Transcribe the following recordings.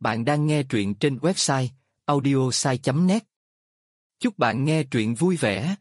Bạn đang nghe truyện trên website audiosai.net. Chúc bạn nghe truyện vui vẻ.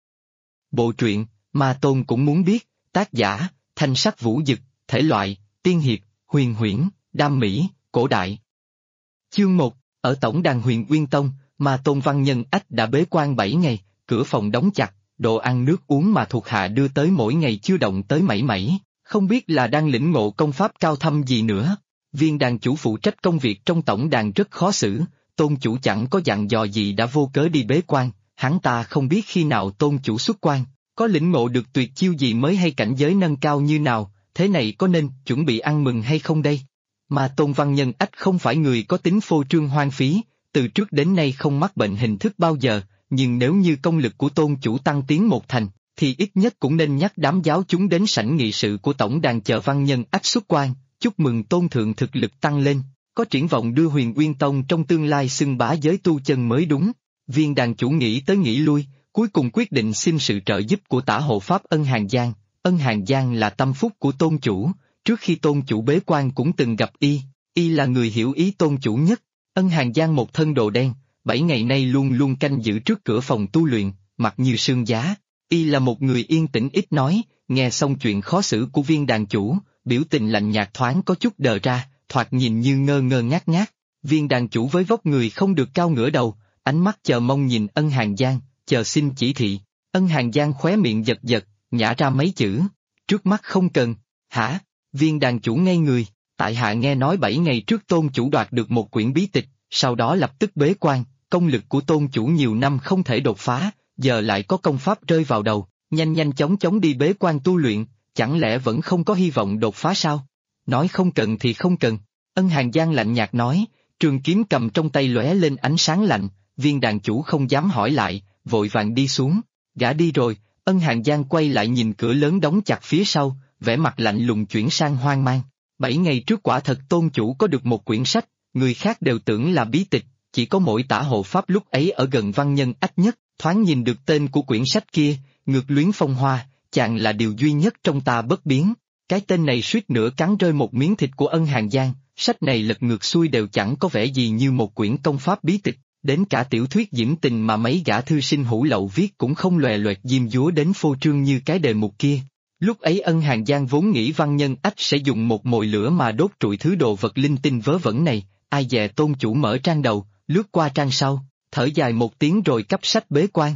Bộ truyện Ma Tôn cũng muốn biết, tác giả Thanh Sắc Vũ Dực, thể loại tiên hiệp, huyền huyễn, đam mỹ, cổ đại. Chương 1, ở tổng đàn Huyền Uyên Tông, Ma Tôn Văn Nhân Ách đã bế quan 7 ngày, cửa phòng đóng chặt, đồ ăn nước uống mà thuộc hạ đưa tới mỗi ngày chưa động tới mảy mảy, không biết là đang lĩnh ngộ công pháp cao thâm gì nữa. Viên đàn chủ phụ trách công việc trong tổng đàn rất khó xử, tôn chủ chẳng có dặn dò gì đã vô cớ đi bế quan, hắn ta không biết khi nào tôn chủ xuất quan, có lĩnh ngộ được tuyệt chiêu gì mới hay cảnh giới nâng cao như nào, thế này có nên chuẩn bị ăn mừng hay không đây? Mà Tôn Văn Nhân Ách không phải người có tính phô trương hoang phí, từ trước đến nay không mắc bệnh hình thức bao giờ, nhưng nếu như công lực của tôn chủ tăng tiến một thành, thì ít nhất cũng nên nhắc đám giáo chúng đến sảnh nghị sự của tổng đàn chờ Văn Nhân Ách xuất quan. Chúc mừng tôn thượng thực lực tăng lên, có triển vọng đưa Huyền Uyên Tông trong tương lai xưng bá giới tu chân mới đúng. Viên đàn chủ nghĩ tới nghĩ lui, cuối cùng quyết định xin sự trợ giúp của tả hộ pháp Ân Hàn Giang. Ân Hàn Giang là tâm phúc của tôn chủ, trước khi tôn chủ bế quan cũng từng gặp y là người hiểu ý tôn chủ nhất. Ân Hàn Giang một thân đồ đen, 7 ngày nay luôn luôn canh giữ trước cửa phòng tu luyện, mặt như sương giá. Y là một người yên tĩnh ít nói, nghe xong chuyện khó xử của viên đàn chủ, biểu tình lạnh nhạt thoáng có chút đờ ra, thoạt nhìn như ngơ ngơ ngác ngác. Viên đàn chủ với vóc người không được cao ngửa đầu, ánh mắt chờ mong nhìn Ân Hàn Giang, chờ xin chỉ thị. Ân Hàn Giang khóe miệng giật giật, nhả ra mấy chữ, trước mắt không cần. Hả? Viên đàn chủ ngây người, tại hạ nghe nói 7 ngày trước tôn chủ đoạt được một quyển bí tịch, sau đó lập tức bế quan, công lực của tôn chủ nhiều năm không thể đột phá, giờ lại có công pháp rơi vào đầu, nhanh chóng đi bế quan tu luyện. Chẳng lẽ vẫn không có hy vọng đột phá sao? Nói không cần thì không cần. Ân Hàn Giang lạnh nhạt nói, trường kiếm cầm trong tay lóe lên ánh sáng lạnh, viên đàn chủ không dám hỏi lại, vội vàng đi xuống. Gã đi rồi, Ân Hàn Giang quay lại nhìn cửa lớn đóng chặt phía sau, vẻ mặt lạnh lùng chuyển sang hoang mang. 7 ngày trước quả thật tôn chủ có được một quyển sách, người khác đều tưởng là bí tịch, chỉ có mỗi tả hộ pháp lúc ấy ở gần Văn Nhân Ách nhất, thoáng nhìn được tên của quyển sách kia, Ngược Luyến Phong Hoa. Chàng là điều duy nhất trong ta bất biến. Cái tên này suýt nữa cắn rơi một miếng thịt của Ân Hàn Giang, sách này lật ngược xuôi đều chẳng có vẻ gì như một quyển công pháp bí tịch, đến cả tiểu thuyết diễm tình mà mấy gã thư sinh hủ lậu viết cũng không lòe loẹt diêm dúa đến phô trương như cái đề mục kia. Lúc ấy Ân Hàn Giang vốn nghĩ Văn Nhân Ách sẽ dùng một mồi lửa mà đốt trụi thứ đồ vật linh tinh vớ vẩn này, ai dè tôn chủ mở trang đầu, lướt qua trang sau, thở dài một tiếng rồi cắp sách bế quan.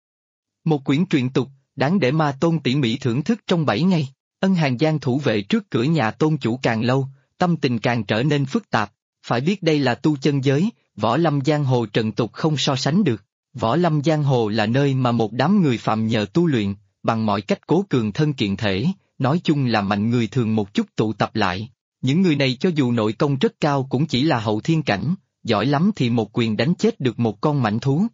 Một quyển truyện tục, đáng để Ma Tôn tỉ mỉ thưởng thức trong 7 ngày. Ân Hàn Giang thủ vệ trước cửa nhà tôn chủ càng lâu, tâm tình càng trở nên phức tạp. Phải biết đây là tu chân giới, võ lâm giang hồ trần tục không so sánh được. Võ lâm giang hồ là nơi mà một đám người phạm nhờ tu luyện, bằng mọi cách cố cường thân kiện thể, nói chung là mạnh người thường một chút tụ tập lại. Những người này cho dù nội công rất cao cũng chỉ là hậu thiên cảnh, giỏi lắm thì một quyền đánh chết được một con mãnh thú.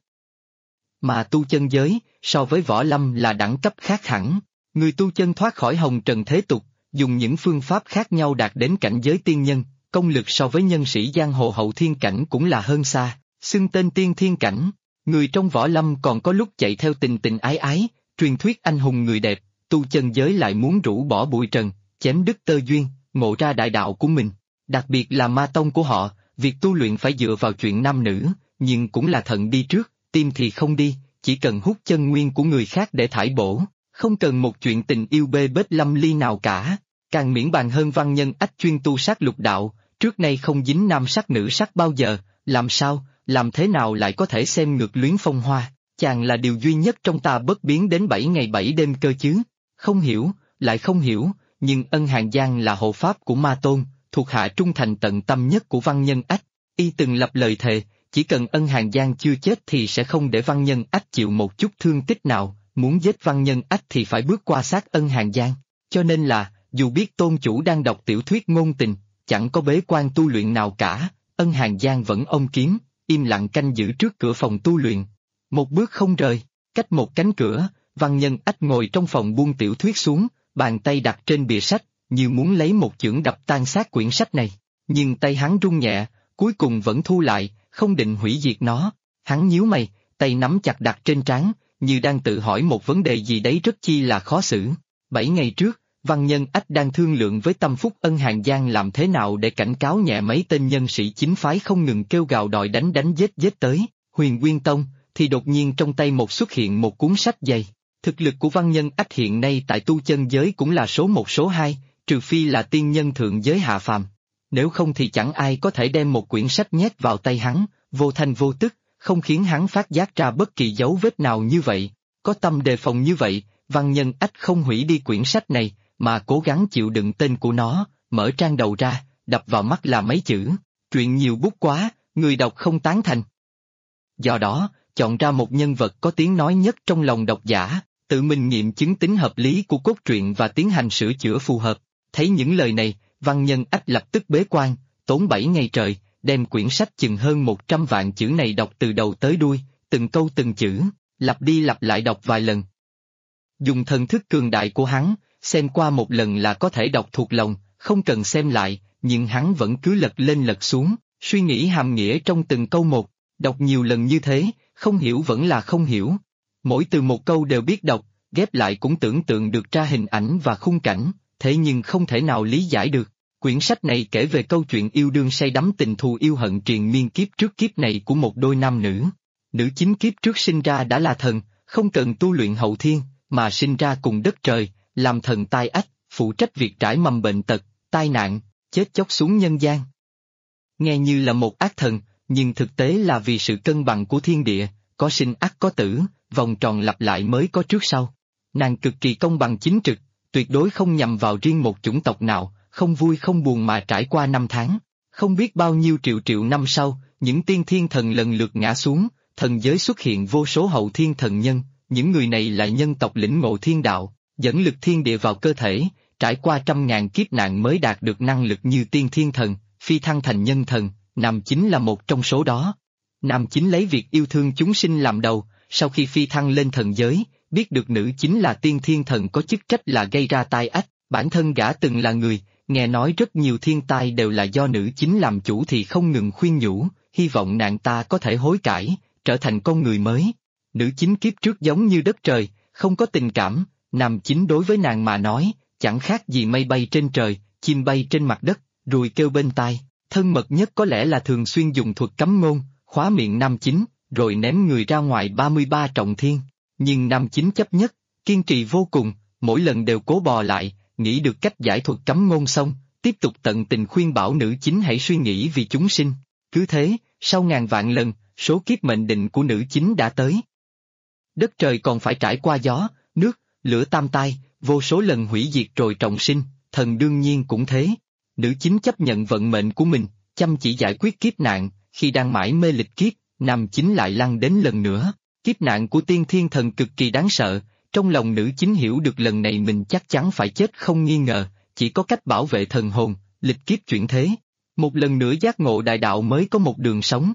Mà tu chân giới, so với võ lâm là đẳng cấp khác hẳn. Người tu chân thoát khỏi hồng trần thế tục, dùng những phương pháp khác nhau đạt đến cảnh giới tiên nhân, công lực so với nhân sĩ giang hồ hậu thiên cảnh cũng là hơn xa, xưng tên tiên thiên cảnh. Người trong võ lâm còn có lúc chạy theo tình tình ái ái, truyền thuyết anh hùng người đẹp, tu chân giới lại muốn rũ bỏ bụi trần, chém đứt tơ duyên, ngộ ra đại đạo của mình. Đặc biệt là ma tông của họ, việc tu luyện phải dựa vào chuyện nam nữ, nhưng cũng là thận đi trước, tim thì không đi, chỉ cần hút chân nguyên của người khác để thải bổ, không cần một chuyện tình yêu bê bết lâm ly nào cả. Càng miễn bàn hơn Văn Nhân Ách chuyên tu sát lục đạo, trước nay không dính nam sắc nữ sắc bao giờ, làm thế nào lại có thể xem Ngược Luyến Phong Hoa, chàng là điều duy nhất trong ta bất biến đến 7 ngày 7 đêm cơ chứ. Không hiểu, lại không hiểu, nhưng Ân Hàn Giang là hộ pháp của Ma Tôn, thuộc hạ trung thành tận tâm nhất của Văn Nhân Ách, y từng lập lời thề, chỉ cần Ân Hàn Giang chưa chết thì sẽ không để Văn Nhân Ách chịu một chút thương tích nào, muốn giết Văn Nhân Ách thì phải bước qua xác Ân Hàn Giang, cho nên là, dù biết tôn chủ đang đọc tiểu thuyết ngôn tình, chẳng có bế quan tu luyện nào cả, Ân Hàn Giang vẫn ôm kiếm, im lặng canh giữ trước cửa phòng tu luyện. Một bước không rời, cách một cánh cửa, Văn Nhân Ách ngồi trong phòng buông tiểu thuyết xuống, bàn tay đặt trên bìa sách, như muốn lấy một chưởng đập tan xác quyển sách này, nhưng tay hắn run nhẹ, cuối cùng vẫn thu lại, không định hủy diệt nó. Hắn nhíu mày, tay nắm chặt đặt trên trán, như đang tự hỏi một vấn đề gì đấy rất chi là khó xử. 7 ngày trước, Văn Nhân Ách đang thương lượng với Tâm Phúc Ân Hàng Giang làm thế nào để cảnh cáo nhẹ mấy tên nhân sĩ chính phái không ngừng kêu gào đòi đánh đánh giết tới Huyền Nguyên Tông, thì đột nhiên trong tay xuất hiện một cuốn sách dày. Thực lực của Văn Nhân Ách hiện nay tại tu chân giới cũng là số một số hai, trừ phi là tiên nhân thượng giới hạ phàm. Nếu không thì chẳng ai có thể đem một quyển sách nhét vào tay hắn, vô thanh vô tức, không khiến hắn phát giác ra bất kỳ dấu vết nào như vậy. Có tâm đề phòng như vậy, Văn Nhân Ách không hủy đi quyển sách này, mà cố gắng chịu đựng tên của nó, mở trang đầu ra, đập vào mắt là mấy chữ: truyện nhiều bút quá, người đọc không tán thành. Do đó, chọn ra một nhân vật có tiếng nói nhất trong lòng độc giả, tự mình nghiệm chứng tính hợp lý của cốt truyện và tiến hành sửa chữa phù hợp. Thấy những lời này, Văn Nhân Ách lập tức bế quan, tốn 7 ngày trời, đem quyển sách chừng hơn 100 vạn chữ này đọc từ đầu tới đuôi, từng câu từng chữ, lặp đi lặp lại đọc vài lần. Dùng thần thức cường đại của hắn, xem qua một lần là có thể đọc thuộc lòng, không cần xem lại, nhưng hắn vẫn cứ lật lên lật xuống, suy nghĩ hàm nghĩa trong từng câu một, đọc nhiều lần như thế, không hiểu vẫn là không hiểu. Mỗi từ một câu đều biết đọc, ghép lại cũng tưởng tượng được ra hình ảnh và khung cảnh, thế nhưng không thể nào lý giải được. Quyển sách này kể về câu chuyện yêu đương say đắm tình thù yêu hận triền miên kiếp trước kiếp này của một đôi nam nữ. Nữ chính kiếp trước sinh ra đã là thần, không cần tu luyện hậu thiên, mà sinh ra cùng đất trời, làm thần tai ách, phụ trách việc trải mầm bệnh tật, tai nạn, chết chóc xuống nhân gian. Nghe như là một ác thần, nhưng thực tế là vì sự cân bằng của thiên địa, có sinh ắt có tử, vòng tròn lặp lại mới có trước sau. Nàng cực kỳ công bằng chính trực, tuyệt đối không nhằm vào riêng một chủng tộc nào, không vui không buồn mà trải qua 5 tháng. Không biết bao nhiêu triệu triệu năm sau, những tiên thiên thần lần lượt ngã xuống, thần giới xuất hiện vô số hậu thiên thần nhân, những người này là nhân tộc lĩnh ngộ thiên đạo, dẫn lực thiên địa vào cơ thể, trải qua trăm ngàn kiếp nạn mới đạt được năng lực như tiên thiên thần, phi thăng thành nhân thần. Nam Chính là một trong số đó. Nam Chính lấy việc yêu thương chúng sinh làm đầu, sau khi phi thăng lên thần giới, biết được nữ chính là tiên thiên thần có chức trách là gây ra tai ách, bản thân gã từng là người, nghe nói rất nhiều thiên tai đều là do nữ chính làm chủ thì không ngừng khuyên nhủ, hy vọng nàng ta có thể hối cải, trở thành con người mới. Nữ chính kiếp trước giống như đất trời, không có tình cảm, Nam Chính đối với nàng mà nói, chẳng khác gì mây bay trên trời, chim bay trên mặt đất, ruồi kêu bên tai. Thân mật nhất có lẽ là thường xuyên dùng thuật cấm ngôn, khóa miệng Nam Chính, rồi ném người ra ngoài 33 trọng thiên. Nhưng Nam Chính chấp nhất, kiên trì vô cùng, mỗi lần đều cố bò lại, nghĩ được cách giải thuật cấm ngôn xong, tiếp tục tận tình khuyên bảo nữ chính hãy suy nghĩ vì chúng sinh. Cứ thế, sau ngàn vạn lần, số kiếp mệnh định của nữ chính đã tới. Đất trời còn phải trải qua gió, nước, lửa tam tai, vô số lần hủy diệt rồi trọng sinh, thần đương nhiên cũng thế. Nữ chính chấp nhận vận mệnh của mình, chăm chỉ giải quyết kiếp nạn, khi đang mải mê lịch kiếp, Nam Chính lại lăn đến lần nữa. Kiếp nạn của tiên thiên thần cực kỳ đáng sợ, trong lòng nữ chính hiểu được lần này mình chắc chắn phải chết không nghi ngờ, chỉ có cách bảo vệ thần hồn, lịch kiếp chuyển thế. Một lần nữa giác ngộ đại đạo mới có một đường sống.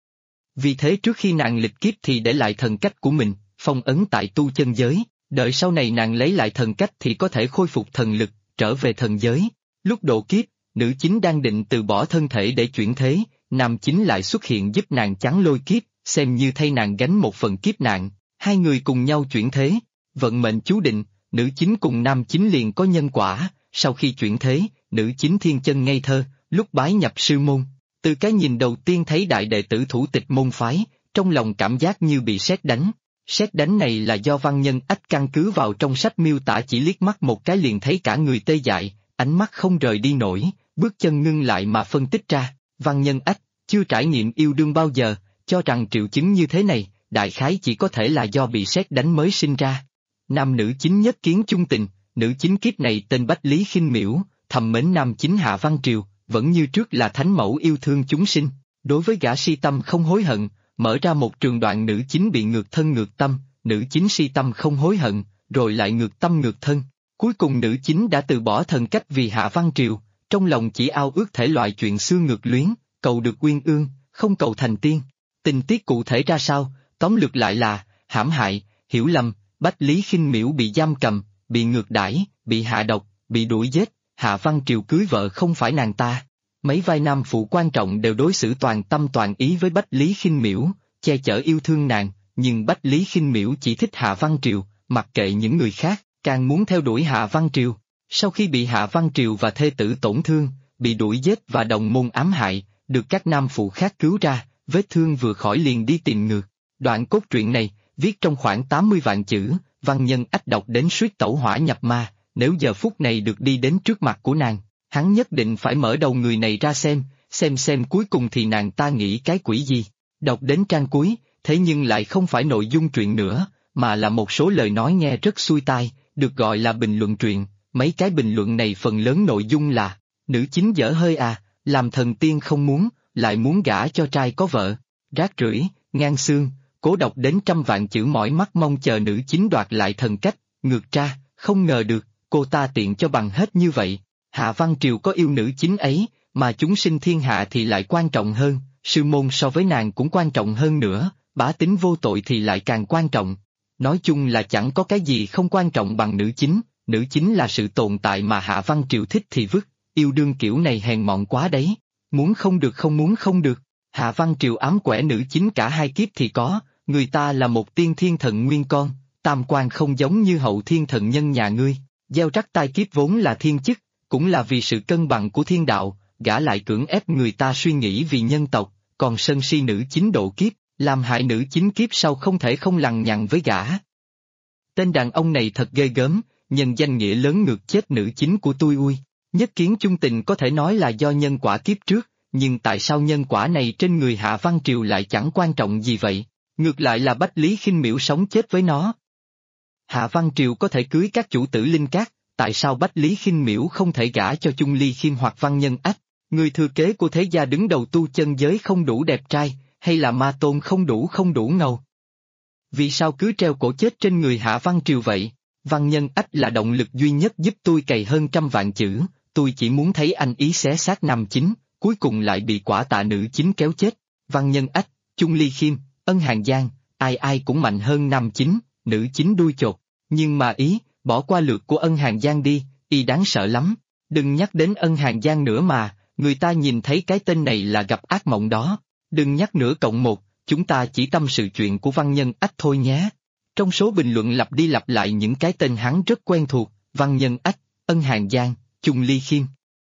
Vì thế trước khi nàng lịch kiếp thì để lại thần cách của mình, phong ấn tại tu chân giới, đợi sau này nàng lấy lại thần cách thì có thể khôi phục thần lực, trở về thần giới. Lúc độ kiếp, nữ chính đang định từ bỏ thân thể để chuyển thế, Nam Chính lại xuất hiện giúp nàng chắn lôi kiếp, xem như thay nàng gánh một phần kiếp nạn, hai người cùng nhau chuyển thế, vận mệnh chú định, nữ chính cùng Nam Chính liền có nhân quả. Sau khi chuyển thế, nữ chính thiên chân ngây thơ, lúc bái nhập sư môn, từ cái nhìn đầu tiên thấy đại đệ tử thủ tịch môn phái, trong lòng cảm giác như bị sét đánh. Sét đánh này là do Văn Nhân Ách căn cứ vào trong sách miêu tả, chỉ liếc mắt một cái liền thấy cả người tê dại, ánh mắt không rời đi nổi, bước chân ngưng lại mà phân tích ra. Văn Nhân Ách chưa trải nghiệm yêu đương bao giờ, cho rằng triệu chứng như thế này, đại khái chỉ có thể là do bị sét đánh mới sinh ra. Nam nữ chính nhất kiến chung tình, nữ chính kiếp này tên Bách Lý Khinh Miễu, thầm mến Nam Chính Hạ Văn Triều, vẫn như trước là thánh mẫu yêu thương chúng sinh, đối với gã si tâm không hối hận, mở ra một trường đoạn nữ chính bị ngược thân ngược tâm, nữ chính si tâm không hối hận, rồi lại ngược tâm ngược thân. Cuối cùng nữ chính đã từ bỏ thần cách vì Hạ Văn Triều, trong lòng chỉ ao ước thể loại chuyện xưa ngược luyến, cầu được uyên ương, không cầu thành tiên. Tình tiết cụ thể ra sao, tóm lược lại là, hãm hại, hiểu lầm, Bách Lý Khinh Miễu bị giam cầm, bị ngược đãi, bị hạ độc, bị đuổi giết, Hạ Văn Triều cưới vợ không phải nàng ta. Mấy vai nam phụ quan trọng đều đối xử toàn tâm toàn ý với Bách Lý Khinh Miễu, che chở yêu thương nàng, nhưng Bách Lý Khinh Miễu chỉ thích Hạ Văn Triều, mặc kệ những người khác, càng muốn theo đuổi Hạ Văn Triều. Sau khi bị Hạ Văn Triều và thê tử tổn thương, bị đuổi giết và đồng môn ám hại, được các nam phụ khác cứu ra, vết thương vừa khỏi liền đi tìm ngược. Đoạn cốt truyện này, viết trong khoảng 80 vạn chữ, Văn Nhân Ách đọc đến suýt tẩu hỏa nhập ma, nếu giờ phút này được đi đến trước mặt của nàng, hắn nhất định phải mở đầu người này ra xem cuối cùng thì nàng ta nghĩ cái quỷ gì. Đọc đến trang cuối, thế nhưng lại không phải nội dung truyện nữa, mà là một số lời nói nghe rất xuôi tai, được gọi là bình luận truyện. Mấy cái bình luận này phần lớn nội dung là, nữ chính dở hơi à, làm thần tiên không muốn, lại muốn gả cho trai có vợ. Rác rưởi, ngang xương, cố đọc đến trăm vạn chữ mỏi mắt mong chờ nữ chính đoạt lại thần cách, ngược ra, không ngờ được, cô ta tiện cho bằng hết như vậy. Hạ Văn Triều có yêu nữ chính ấy, mà chúng sinh thiên hạ thì lại quan trọng hơn, sư môn so với nàng cũng quan trọng hơn nữa, bá tính vô tội thì lại càng quan trọng. Nói chung là chẳng có cái gì không quan trọng bằng nữ chính là sự tồn tại mà Hạ Văn Triều thích thì vứt, yêu đương kiểu này hèn mọn quá đấy, muốn không được không muốn không được. Hạ Văn Triều ám quẻ nữ chính cả hai kiếp thì có, người ta là một tiên thiên thần nguyên con, tam quan không giống như hậu thiên thần nhân nhà ngươi, gieo rắc tai kiếp vốn là thiên chức, cũng là vì sự cân bằng của thiên đạo, gã lại cưỡng ép người ta suy nghĩ vì nhân tộc, còn sân si nữ chính độ kiếp, làm hại nữ chính kiếp sau không thể không lằng nhằng với gã. Tên đàn ông này thật ghê gớm, nhân danh nghĩa lớn ngược chết nữ chính của tôi ui. Nhất kiến chung tình có thể nói là do nhân quả kiếp trước, nhưng tại sao nhân quả này trên người Hạ Văn Triều lại chẳng quan trọng gì vậy? Ngược lại là Bách Lý Khinh Miễu sống chết với nó. Hạ Văn Triều có thể cưới các chủ tử linh cát, tại sao Bách Lý Khinh Miễu không thể gả cho Chung Ly Khiêm hoặc Văn Nhân Ách? Người thừa kế của thế gia đứng đầu tu chân giới không đủ đẹp trai, hay là Ma Tôn không đủ ngầu? Vì sao cứ treo cổ chết trên người Hạ Văn Triều vậy? Văn Nhân Ách là động lực duy nhất giúp tôi cày hơn trăm vạn chữ, tôi chỉ muốn thấy anh ý xé xác nam chính, cuối cùng lại bị quả tạ nữ chính kéo chết. Văn Nhân Ách, Chung Ly Khiêm, Ân Hàn Giang, ai cũng mạnh hơn nam chính, nữ chính đuôi chột, nhưng mà bỏ qua lượt của Ân Hàn Giang đi, đáng sợ lắm. Đừng nhắc đến Ân Hàn Giang nữa mà, người ta nhìn thấy cái tên này là gặp ác mộng đó. Đừng nhắc nữa cộng một, chúng ta chỉ tâm sự chuyện của Văn Nhân Ách thôi nhé. Trong số bình luận lặp đi lặp lại những cái tên hắn rất quen thuộc, Văn Nhân Ách, Ân Hàn Giang, Chung Ly Khiêm.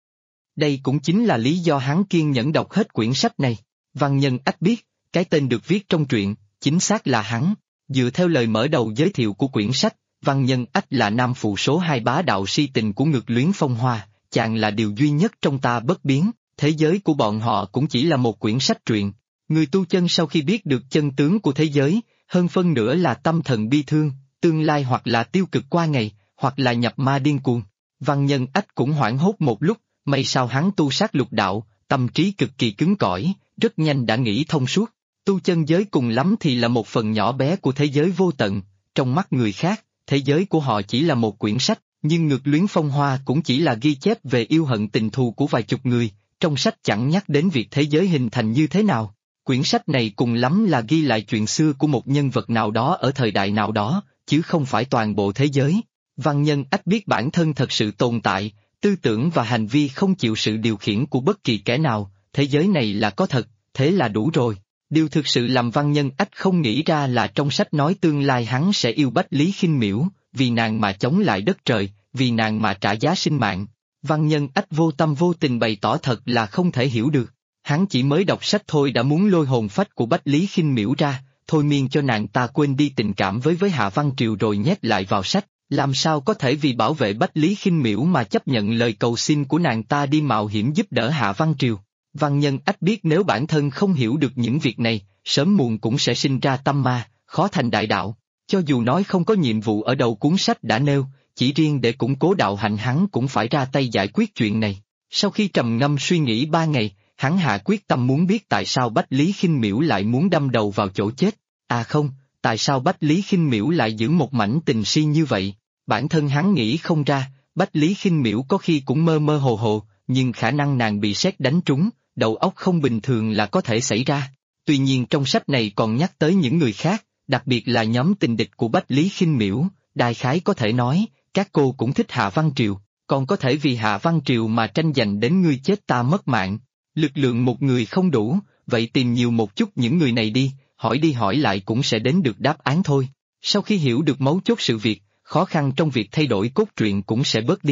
Đây cũng chính là lý do hắn kiên nhẫn đọc hết quyển sách này. Văn Nhân Ách biết, cái tên được viết trong truyện, chính xác là hắn. Dựa theo lời mở đầu giới thiệu của quyển sách, Văn Nhân Ách là nam phụ số 2 bá đạo si tình của Ngực Luyến Phong Hoa, chàng là điều duy nhất trong ta bất biến, thế giới của bọn họ cũng chỉ là một quyển sách truyện. Người tu chân sau khi biết được chân tướng của thế giới, hơn phân nửa là tâm thần bi thương, tương lai hoặc là tiêu cực qua ngày, hoặc là nhập ma điên cuồng. Văn Nhân Ách cũng hoảng hốt một lúc, may sao hắn tu sát lục đạo, tâm trí cực kỳ cứng cỏi, rất nhanh đã nghĩ thông suốt. Tu chân giới cùng lắm thì là một phần nhỏ bé của thế giới vô tận, trong mắt người khác, thế giới của họ chỉ là một quyển sách, nhưng Ngực Luyến Phong Hoa cũng chỉ là ghi chép về yêu hận tình thù của vài chục người, trong sách chẳng nhắc đến việc thế giới hình thành như thế nào. Quyển sách này cùng lắm là ghi lại chuyện xưa của một nhân vật nào đó ở thời đại nào đó, chứ không phải toàn bộ thế giới. Văn Nhân Ách biết bản thân thật sự tồn tại, tư tưởng và hành vi không chịu sự điều khiển của bất kỳ kẻ nào, thế giới này là có thật, thế là đủ rồi. Điều thực sự làm Văn Nhân Ách không nghĩ ra là trong sách nói tương lai hắn sẽ yêu Bách Lý Khinh Miễu, vì nàng mà chống lại đất trời, vì nàng mà trả giá sinh mạng. Văn Nhân Ách vô tâm vô tình bày tỏ thật là không thể hiểu được. Hắn chỉ mới đọc sách thôi đã muốn lôi hồn phách của Bách Lý Khinh Miễu ra, thôi miên cho nàng ta quên đi tình cảm với Hạ Văn Triều rồi nhét lại vào sách, làm sao có thể vì bảo vệ Bách Lý Khinh Miễu mà chấp nhận lời cầu xin của nàng ta đi mạo hiểm giúp đỡ Hạ Văn Triều. Văn Nhân Ách biết nếu bản thân không hiểu được những việc này, sớm muộn cũng sẽ sinh ra tâm ma, khó thành đại đạo. Cho dù nói không có nhiệm vụ ở đầu cuốn sách đã nêu, chỉ riêng để củng cố đạo hạnh hắn cũng phải ra tay giải quyết chuyện này. Sau khi trầm ngâm suy nghĩ 3 ngày, hắn hạ quyết tâm muốn biết tại sao Bách Lý Khinh Miễu lại muốn đâm đầu vào chỗ chết. À không, tại sao Bách Lý Khinh Miễu lại giữ một mảnh tình si như vậy? Bản thân hắn nghĩ không ra, Bách Lý Khinh Miễu có khi cũng mơ mơ hồ hồ, nhưng khả năng nàng bị sét đánh trúng, đầu óc không bình thường là có thể xảy ra. Tuy nhiên trong sách này còn nhắc tới những người khác, đặc biệt là nhóm tình địch của Bách Lý Khinh Miễu, đại khái có thể nói, các cô cũng thích Hạ Văn Triều, còn có thể vì Hạ Văn Triều mà tranh giành đến ngươi chết ta mất mạng. Lực lượng một người không đủ, vậy tìm nhiều một chút những người này đi hỏi lại cũng sẽ đến được đáp án thôi. Sau khi hiểu được mấu chốt sự việc, khó khăn trong việc thay đổi cốt truyện cũng sẽ bớt đi.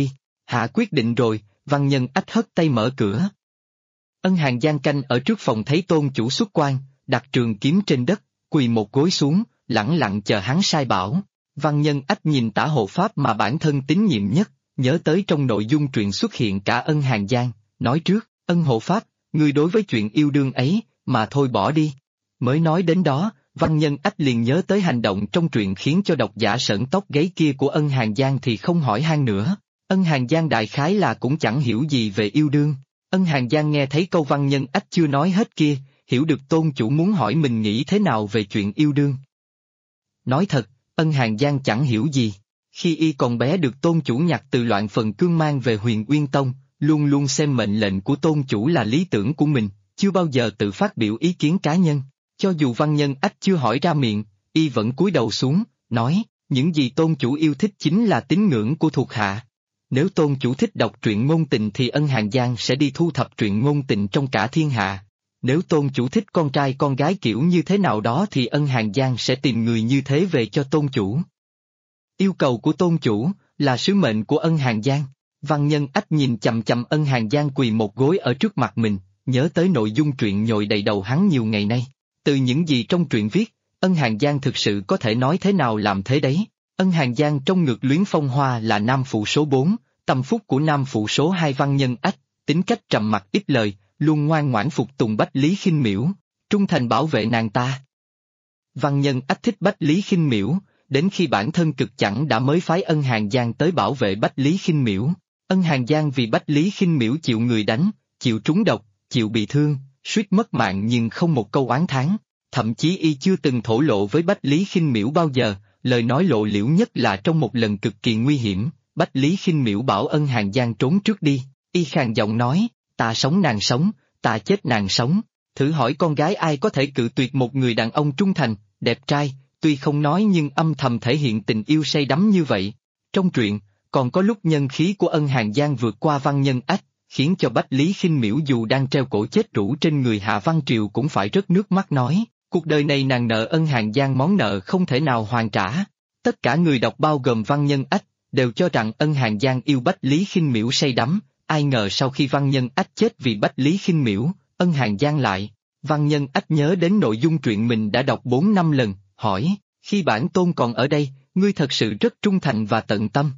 Hạ quyết định rồi, Văn Nhân Ách hất tay mở cửa. Ân Hàng Giang canh ở trước phòng thấy tôn chủ xuất quan, đặt trường kiếm trên đất, quỳ một gối xuống, lẳng lặng chờ hắn sai bảo. Văn Nhân Ách nhìn tả hộ pháp mà bản thân tín nhiệm nhất, nhớ tới trong nội dung truyện xuất hiện cả Ân Hàng Giang, nói trước, Ân hộ pháp, ngươi đối với chuyện yêu đương ấy, mà thôi bỏ đi. Mới nói đến đó, Văn Nhân Ách liền nhớ tới hành động trong truyện khiến cho độc giả sởn tóc gáy kia của Ân Hàng Giang thì không hỏi han nữa. Ân Hàng Giang đại khái là cũng chẳng hiểu gì về yêu đương. Ân Hàng Giang nghe thấy câu Văn Nhân Ách chưa nói hết kia, hiểu được tôn chủ muốn hỏi mình nghĩ thế nào về chuyện yêu đương. Nói thật, Ân Hàng Giang chẳng hiểu gì. Khi y còn bé được tôn chủ nhặt từ loạn phần cương mang về Huyền Uyên Tông, luôn luôn xem mệnh lệnh của tôn chủ là lý tưởng của mình, chưa bao giờ tự phát biểu ý kiến cá nhân. Cho dù Văn Nhân Ách chưa hỏi ra miệng, y vẫn cúi đầu xuống, nói, những gì tôn chủ yêu thích chính là tín ngưỡng của thuộc hạ. Nếu tôn chủ thích đọc truyện ngôn tình thì Ân Hàng Giang sẽ đi thu thập truyện ngôn tình trong cả thiên hạ. Nếu tôn chủ thích con trai con gái kiểu như thế nào đó thì Ân Hàng Giang sẽ tìm người như thế về cho tôn chủ. Yêu cầu của tôn chủ là sứ mệnh của Ân Hàng Giang. Văn Nhân Ách nhìn chằm chằm Ân Hàng Giang quỳ một gối ở trước mặt mình, nhớ tới nội dung truyện nhồi đầy đầu hắn nhiều ngày nay. Từ những gì trong truyện viết, Ân Hàng Giang thực sự có thể nói thế nào làm thế đấy. Ân Hàng Giang trong ngược luyến phong hoa là nam phụ số 4, tâm phúc của nam phụ số 2 Văn Nhân Ách, tính cách trầm mặc ít lời, luôn ngoan ngoãn phục tùng Bách Lý Khinh Miễu, trung thành bảo vệ nàng ta. Văn Nhân Ách thích Bách Lý Khinh Miễu, đến khi bản thân cực chẳng đã mới phái Ân Hàng Giang tới bảo vệ Bách Lý Khinh Miễu. Ân Hàng Giang vì Bách Lý Khinh Miễu chịu người đánh, chịu trúng độc, chịu bị thương, suýt mất mạng nhưng không một câu oán thán. Thậm chí y chưa từng thổ lộ với Bách Lý Khinh Miễu bao giờ, lời nói lộ liễu nhất là trong một lần cực kỳ nguy hiểm, Bách Lý Khinh Miễu bảo Ân Hàng Giang trốn trước đi, y khàn giọng nói, ta sống nàng sống, ta chết nàng sống, thử hỏi con gái ai có thể cự tuyệt một người đàn ông trung thành, đẹp trai, tuy không nói nhưng âm thầm thể hiện tình yêu say đắm như vậy. Trong truyện, còn có lúc nhân khí của Ân Hàng Giang vượt qua Văn Nhân Ách, khiến cho Bách Lý Khinh Miễu dù đang treo cổ chết rũ trên người Hạ Văn Triều cũng phải rớt nước mắt nói, cuộc đời này nàng nợ Ân Hàng Giang món nợ không thể nào hoàn trả. Tất cả người đọc bao gồm Văn Nhân Ách, đều cho rằng Ân Hàng Giang yêu Bách Lý Khinh Miễu say đắm, ai ngờ sau khi Văn Nhân Ách chết vì Bách Lý Khinh Miễu, Ân Hàng Giang lại. Văn Nhân Ách nhớ đến nội dung truyện mình đã đọc 4-5 lần, hỏi, khi bản tôn còn ở đây, ngươi thật sự rất trung thành và tận tâm.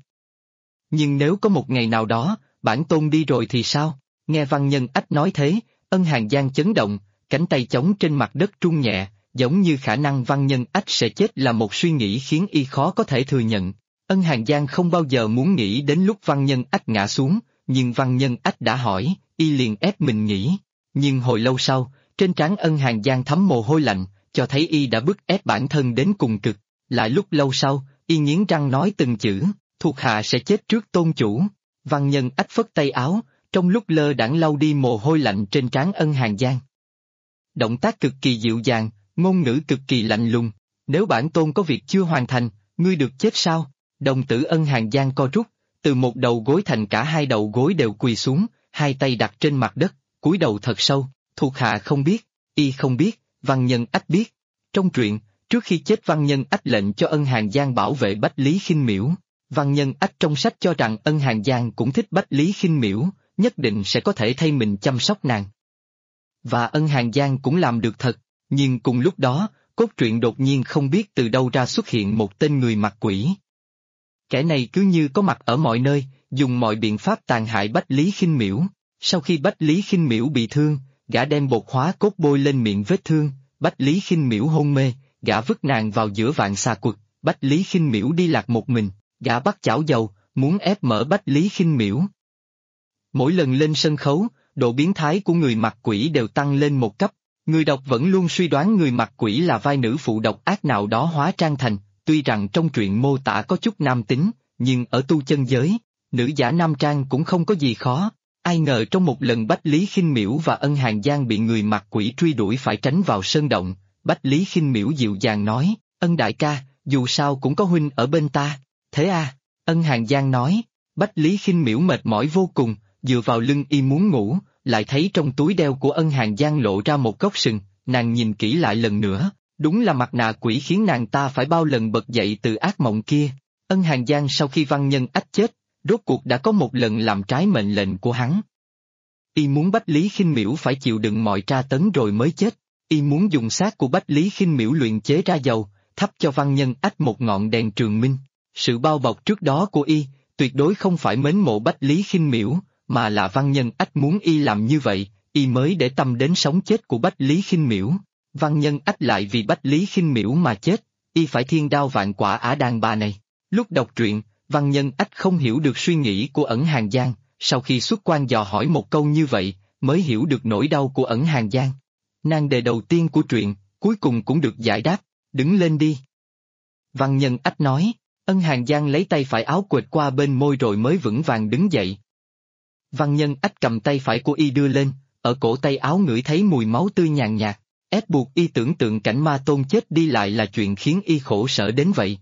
Nhưng nếu có một ngày nào đó, bản tôn đi rồi thì sao? Nghe Văn Nhân Ách nói thế, Ân Hàng Giang chấn động, cánh tay chống trên mặt đất rung nhẹ, giống như khả năng Văn Nhân Ách sẽ chết là một suy nghĩ khiến y khó có thể thừa nhận. Ân Hàng Giang không bao giờ muốn nghĩ đến lúc Văn Nhân Ách ngã xuống, nhưng Văn Nhân Ách đã hỏi, y liền ép mình nghĩ. Nhưng hồi lâu sau, trên trán Ân Hàng Giang thấm mồ hôi lạnh, cho thấy y đã bức ép bản thân đến cùng cực. Lại lúc lâu sau, y nghiến răng nói từng chữ, thuộc hạ sẽ chết trước tôn chủ. Văn Nhân Ách phất tay áo, trong lúc lơ đãng lau đi mồ hôi lạnh trên trán Ân Hàng Giang. Động tác cực kỳ dịu dàng, ngôn ngữ cực kỳ lạnh lùng, nếu bản tôn có việc chưa hoàn thành, ngươi được chết sao? Đồng tử Ân Hàng Giang co rút, từ một đầu gối thành cả hai đầu gối đều quỳ xuống, hai tay đặt trên mặt đất, cúi đầu thật sâu, thuộc hạ không biết, y không biết, Văn Nhân Ách biết. Trong truyện, trước khi chết Văn Nhân Ách lệnh cho Ân Hàng Giang bảo vệ Bách Lý Khinh Miễu. Văn Nhân Ách trong sách cho rằng Ân Hàng Giang cũng thích Bách Lý Khinh Miễu, nhất định sẽ có thể thay mình chăm sóc nàng. Và Ân Hàng Giang cũng làm được thật, nhưng cùng lúc đó, cốt truyện đột nhiên không biết từ đâu ra xuất hiện một tên người mặt quỷ. Kẻ này cứ như có mặt ở mọi nơi, dùng mọi biện pháp tàn hại Bách Lý Khinh Miễu. Sau khi Bách Lý Khinh Miễu bị thương, gã đem bột hóa cốt bôi lên miệng vết thương, Bách Lý Khinh Miễu hôn mê, gã vứt nàng vào giữa vạn xà quật, Bách Lý Khinh Miễu đi lạc một mình, gã bắt chảo dầu, muốn ép mở Bách Lý Khinh Miễu. Mỗi lần lên sân khấu, độ biến thái của người mặt quỷ đều tăng lên một cấp, người đọc vẫn luôn suy đoán người mặt quỷ là vai nữ phụ độc ác nào đó hóa trang thành, tuy rằng trong truyện mô tả có chút nam tính, nhưng ở tu chân giới, nữ giả nam trang cũng không có gì khó. Ai ngờ trong một lần Bách Lý Khinh Miễu và Ân Hàng Giang bị người mặt quỷ truy đuổi phải tránh vào sơn động, Bách Lý Khinh Miễu dịu dàng nói, Ân đại ca, dù sao cũng có huynh ở bên ta, thế à? Ân Hàng Giang nói, Bách Lý Khinh Miễu mệt mỏi vô cùng, dựa vào lưng y muốn ngủ, lại thấy trong túi đeo của Ân Hàng Giang lộ ra một góc sừng, nàng nhìn kỹ lại lần nữa, đúng là mặt nạ quỷ khiến nàng ta phải bao lần bật dậy từ ác mộng kia. Ân Hàng Giang sau khi Văn Nhân Ách chết, rốt cuộc đã có một lần làm trái mệnh lệnh của hắn. Y muốn Bách Lý Khinh Miễu phải chịu đựng mọi tra tấn rồi mới chết. Y muốn dùng xác của Bách Lý Khinh Miễu luyện chế ra dầu, thắp cho Văn Nhân Ách một ngọn đèn trường minh. Sự bao bọc trước đó của Y, tuyệt đối không phải mến mộ Bách Lý Khinh Miễu, mà là Văn Nhân Ách muốn Y làm như vậy, Y mới để tâm đến sống chết của Bách Lý Khinh Miễu. Văn Nhân Ách lại vì Bách Lý Khinh Miễu mà chết, Y phải thiên đao vạn quả ả đàn bà này. Lúc đọc truyện, Văn Nhân Ách không hiểu được suy nghĩ của Ẩn Hàn Giang, sau khi xuất quan dò hỏi một câu như vậy, mới hiểu được nỗi đau của Ẩn Hàn Giang. Nan đề đầu tiên của truyện, cuối cùng cũng được giải đáp, đứng lên đi. Văn Nhân Ách nói, Ân Hàn Giang lấy tay phải áo quệt qua bên môi rồi mới vững vàng đứng dậy. Văn Nhân Ách cầm tay phải của Y đưa lên, ở cổ tay áo ngửi thấy mùi máu tươi nhàn nhạt, ép buộc Y tưởng tượng cảnh Ma Tôn chết đi lại là chuyện khiến Y khổ sở đến vậy.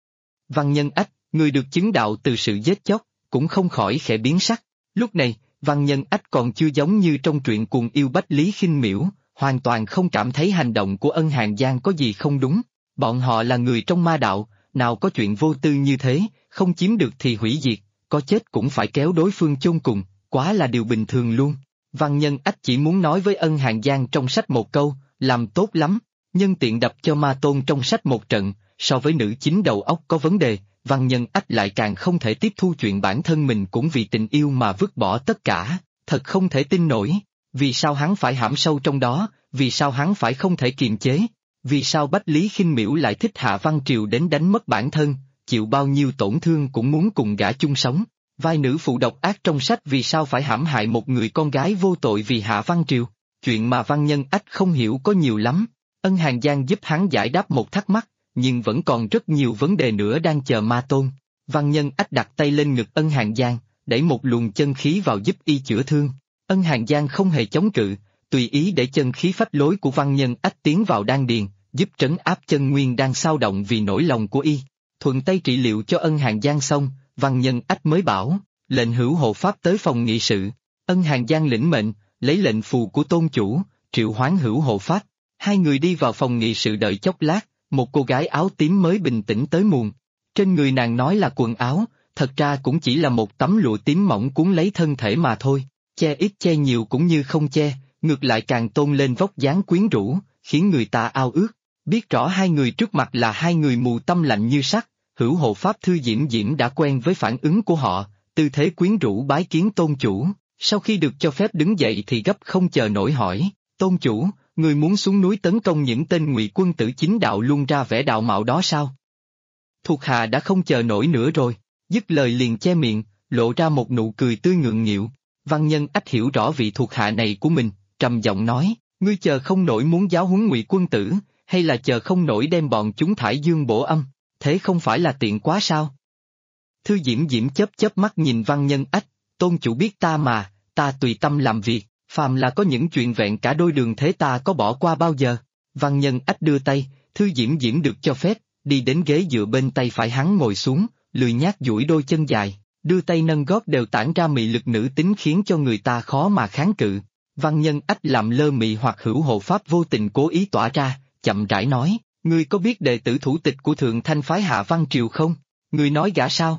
Văn Nhân Ách, người được chứng đạo từ sự giết chóc, cũng không khỏi khẽ biến sắc. Lúc này, Văn Nhân Ách còn chưa giống như trong truyện cuồng yêu Bách Lý Khinh Miễu, hoàn toàn không cảm thấy hành động của Ân Hàn Giang có gì không đúng. Bọn họ là người trong ma đạo, nào có chuyện vô tư như thế, không chiếm được thì hủy diệt, có chết cũng phải kéo đối phương chôn cùng, quá là điều bình thường luôn. Văn Nhân Ách chỉ muốn nói với Ân Hàn Giang trong sách một câu, làm tốt lắm, nhân tiện đập cho Ma Tôn trong sách một trận, so với nữ chính đầu óc có vấn đề, Văn Nhân Ách lại càng không thể tiếp thu chuyện bản thân mình cũng vì tình yêu mà vứt bỏ tất cả, thật không thể tin nổi. Vì sao hắn phải hãm sâu trong đó, vì sao hắn phải không thể kiềm chế, vì sao Bách Lý Khinh Miễu lại thích Hạ Văn Triều đến đánh mất bản thân, chịu bao nhiêu tổn thương cũng muốn cùng gã chung sống. Vai nữ phụ độc ác trong sách vì sao phải hãm hại một người con gái vô tội vì Hạ Văn Triều, chuyện mà Văn Nhân Ách không hiểu có nhiều lắm. Ân Hàn Giang giúp hắn giải đáp một thắc mắc, nhưng vẫn còn rất nhiều vấn đề nữa đang chờ Ma Tôn. Văn Nhân Ách đặt tay lên ngực Ân Hàn Giang, đẩy một luồng chân khí vào giúp Y chữa thương. Ân Hàn Giang không hề chống cự, tùy ý để chân khí phách lối của Văn Nhân Ách tiến vào đan điền, giúp trấn áp chân nguyên đang xao động vì nỗi lòng của Y. Thuận tay trị liệu cho Ân Hàn Giang xong, Văn Nhân Ách mới bảo, lệnh hữu hộ pháp tới phòng nghị sự. Ân Hàn Giang lĩnh mệnh, lấy lệnh phù của tôn chủ, triệu hoán hữu hộ pháp. Hai người đi vào phòng nghị sự đợi chốc lát, một cô gái áo tím mới bình tĩnh tới muộn. Trên người nàng nói là quần áo, thật ra cũng chỉ là một tấm lụa tím mỏng cuốn lấy thân thể mà thôi, che ít che nhiều cũng như không che, ngược lại càng tôn lên vóc dáng quyến rũ, khiến người ta ao ước. Biết rõ hai người trước mặt là hai người mù tâm lạnh như sắt, hữu hộ pháp Thư Diễm Diễm đã quen với phản ứng của họ, tư thế quyến rũ bái kiến tôn chủ, sau khi được cho phép đứng dậy thì gấp không chờ nổi hỏi, tôn chủ, người muốn xuống núi tấn công những tên ngụy quân tử chính đạo luôn ra vẻ đạo mạo đó sao? Thuộc hạ đã không chờ nổi nữa rồi, dứt lời liền che miệng, lộ ra một nụ cười tươi ngượng nghịu. Văn Nhân Ách hiểu rõ vị thuộc hạ này của mình, trầm giọng nói, ngươi chờ không nổi muốn giáo huấn ngụy quân tử, hay là chờ không nổi đem bọn chúng thải dương bổ âm, thế không phải là tiện quá sao? Thư Diễm Diễm chớp chớp mắt nhìn Văn Nhân Ách, tôn chủ biết ta mà, ta tùy tâm làm việc, phàm là có những chuyện vẹn cả đôi đường thế ta có bỏ qua bao giờ. Văn Nhân Ách đưa tay, Thư Diễm Diễm được cho phép, đi đến ghế dựa bên tay phải hắn ngồi xuống, lười nhác duỗi đôi chân dài, đưa tay nâng gót đều tản ra mị lực nữ tính khiến cho người ta khó mà kháng cự. Văn Nhân Ách làm lơ mị hoặc hữu hộ pháp vô tình cố ý tỏa ra, chậm rãi nói, ngươi có biết đệ tử thủ tịch của Thượng Thanh phái Hạ Văn Triều không? Ngươi nói gã sao?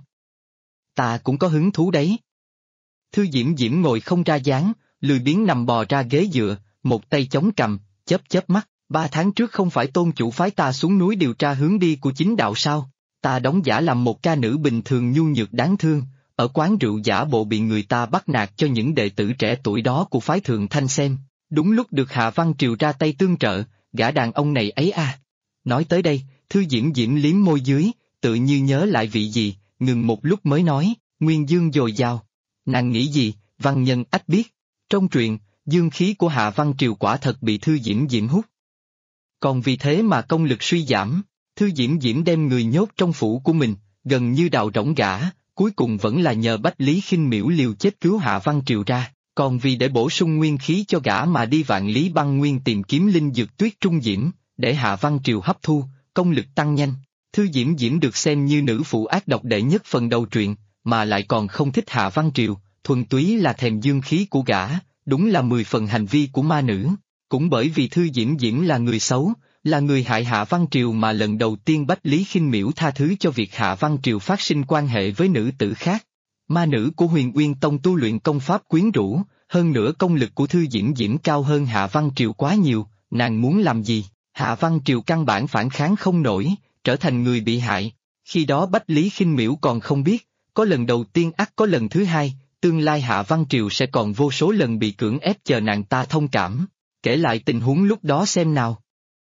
Ta cũng có hứng thú đấy. Thư Diễm Diễm ngồi không ra dáng, lười biếng nằm bò ra ghế dựa, một tay chống cằm, chớp chớp mắt, 3 tháng trước không phải tôn chủ phái ta xuống núi điều tra hướng đi của chính đạo sao? Ta đóng giả làm một ca nữ bình thường nhu nhược đáng thương, ở quán rượu giả bộ bị người ta bắt nạt cho những đệ tử trẻ tuổi đó của phái Thượng Thanh xem. Đúng lúc được Hạ Văn Triều ra tay tương trợ, gã đàn ông này ấy à. Nói tới đây, Thư Diễm Diễm liếm môi dưới, tự như nhớ lại vị gì, ngừng một lúc mới nói, nguyên dương dồi dào. Nàng nghĩ gì, Văn Nhân Ách biết. Trong truyện, dương khí của Hạ Văn Triều quả thật bị Thư Diễm Diễm hút. Còn vì thế mà công lực suy giảm, Thư Diễm Diễm đem người nhốt trong phủ của mình, gần như đào rỗng gã, cuối cùng vẫn là nhờ Bách Lý Khinh Miễu liều chết cứu Hạ Văn Triều ra, còn vì để bổ sung nguyên khí cho gã mà đi Vạn Lý Băng Nguyên tìm kiếm linh dược tuyết trung diễm, để Hạ Văn Triều hấp thu, công lực tăng nhanh. Thư Diễm Diễm được xem như nữ phụ ác độc đệ nhất phần đầu truyện, mà lại còn không thích Hạ Văn Triều, thuần túy là thèm dương khí của gã, đúng là 10 phần hành vi của ma nữ. Cũng bởi vì Thư Diễm Diễm là người xấu, là người hại Hạ Văn Triều mà lần đầu tiên Bách Lý Khinh Miễu tha thứ cho việc Hạ Văn Triều phát sinh quan hệ với nữ tử khác. Ma nữ của Huyền Uyên Tông tu luyện công pháp quyến rũ, hơn nữa công lực của Thư Diễm Diễm cao hơn Hạ Văn Triều quá nhiều, nàng muốn làm gì? Hạ Văn Triều căn bản phản kháng không nổi, trở thành người bị hại. Khi đó Bách Lý Khinh Miễu còn không biết, có lần đầu tiên ắt có lần thứ hai, tương lai Hạ Văn Triều sẽ còn vô số lần bị cưỡng ép chờ nàng ta thông cảm. Kể lại tình huống lúc đó xem nào.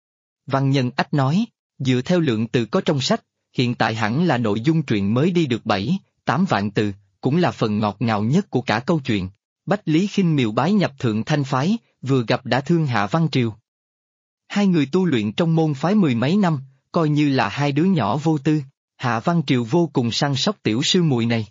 Văn Nhân Ách nói, dựa theo lượng từ có trong sách, hiện tại hẳn là nội dung truyện mới đi được 7-8 vạn từ, cũng là phần ngọt ngào nhất của cả câu chuyện. Bách Lý Khinh Miều bái nhập Thượng Thanh phái, vừa gặp đã thương Hạ Văn Triều. Hai người tu luyện trong môn phái mười mấy năm, coi như là hai đứa nhỏ vô tư. Hạ Văn Triều vô cùng săn sóc tiểu sư muội này.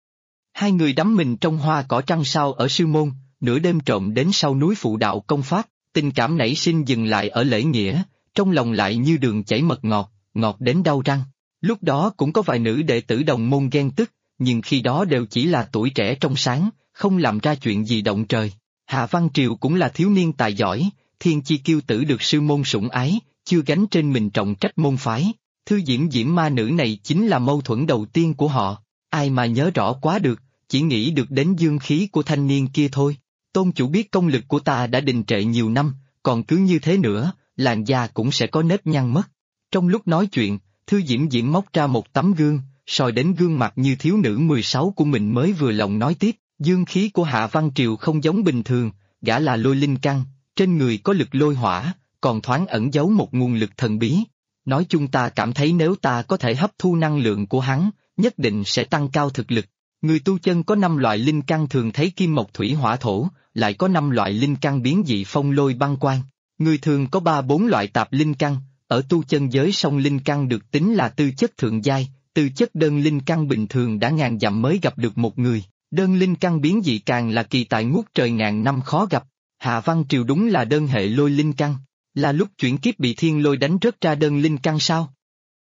Hai người đắm mình trong hoa cỏ trăng sao ở sư môn, nửa đêm trộm đến sau núi phụ đạo công pháp, tình cảm nảy sinh dừng lại ở lễ nghĩa, trong lòng lại như đường chảy mật ngọt, ngọt đến đau răng. Lúc đó cũng có vài nữ đệ tử đồng môn ghen tức, nhưng khi đó đều chỉ là tuổi trẻ trong sáng, không làm ra chuyện gì động trời. Hạ Văn Triều cũng là thiếu niên tài giỏi, thiên chi kiêu tử được sư môn sủng ái, chưa gánh trên mình trọng trách môn phái. Thư Diễm Diễm ma nữ này chính là mâu thuẫn đầu tiên của họ, ai mà nhớ rõ quá được, chỉ nghĩ được đến dương khí của thanh niên kia thôi. Tôn chủ biết công lực của ta đã đình trệ nhiều năm, còn cứ như thế nữa, làn da cũng sẽ có nếp nhăn mất. Trong lúc nói chuyện, Thư Diễm Diễm móc ra một tấm gương, soi đến gương mặt như thiếu nữ 16 của mình mới vừa lòng nói tiếp, dương khí của Hạ Văn Triều không giống bình thường, gã là lôi linh căn, trên người có lực lôi hỏa, còn thoáng ẩn giấu một nguồn lực thần bí. Nói chung ta cảm thấy nếu ta có thể hấp thu năng lượng của hắn, nhất định sẽ tăng cao thực lực. Người tu chân có 5 loại linh căn thường thấy kim mộc thủy hỏa thổ, lại có 5 loại linh căn biến dị phong lôi băng quang. Người thường có 3-4 loại tạp linh căn, ở tu chân giới song linh căn được tính là tư chất thượng giai, tư chất đơn linh căn bình thường đã ngàn dặm mới gặp được một người, đơn linh căn biến dị càng là kỳ tài ngút trời ngàn năm khó gặp. Hạ Văn Triều đúng là đơn hệ lôi linh căn, là lúc chuyển kiếp bị thiên lôi đánh rớt ra đơn linh căn sao?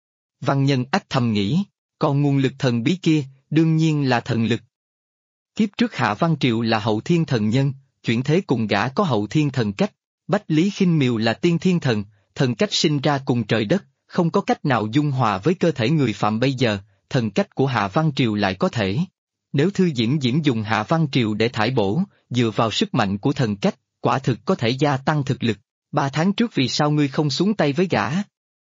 Văn Nhân Ách thầm nghĩ, còn nguồn lực thần bí kia, đương nhiên là thần lực. Kiếp trước Hạ Văn Triều là hậu thiên thần nhân, chuyển thế cùng gã có hậu thiên thần cách, Bách Lý Khinh Miều là tiên thiên thần, thần cách sinh ra cùng trời đất, không có cách nào dung hòa với cơ thể người phạm bây giờ, thần cách của Hạ Văn Triều lại có thể. Nếu Thư Diễm Diễm dùng Hạ Văn Triều để thải bổ, dựa vào sức mạnh của thần cách, quả thực có thể gia tăng thực lực. 3 tháng trước vì sao ngươi không xuống tay với gã?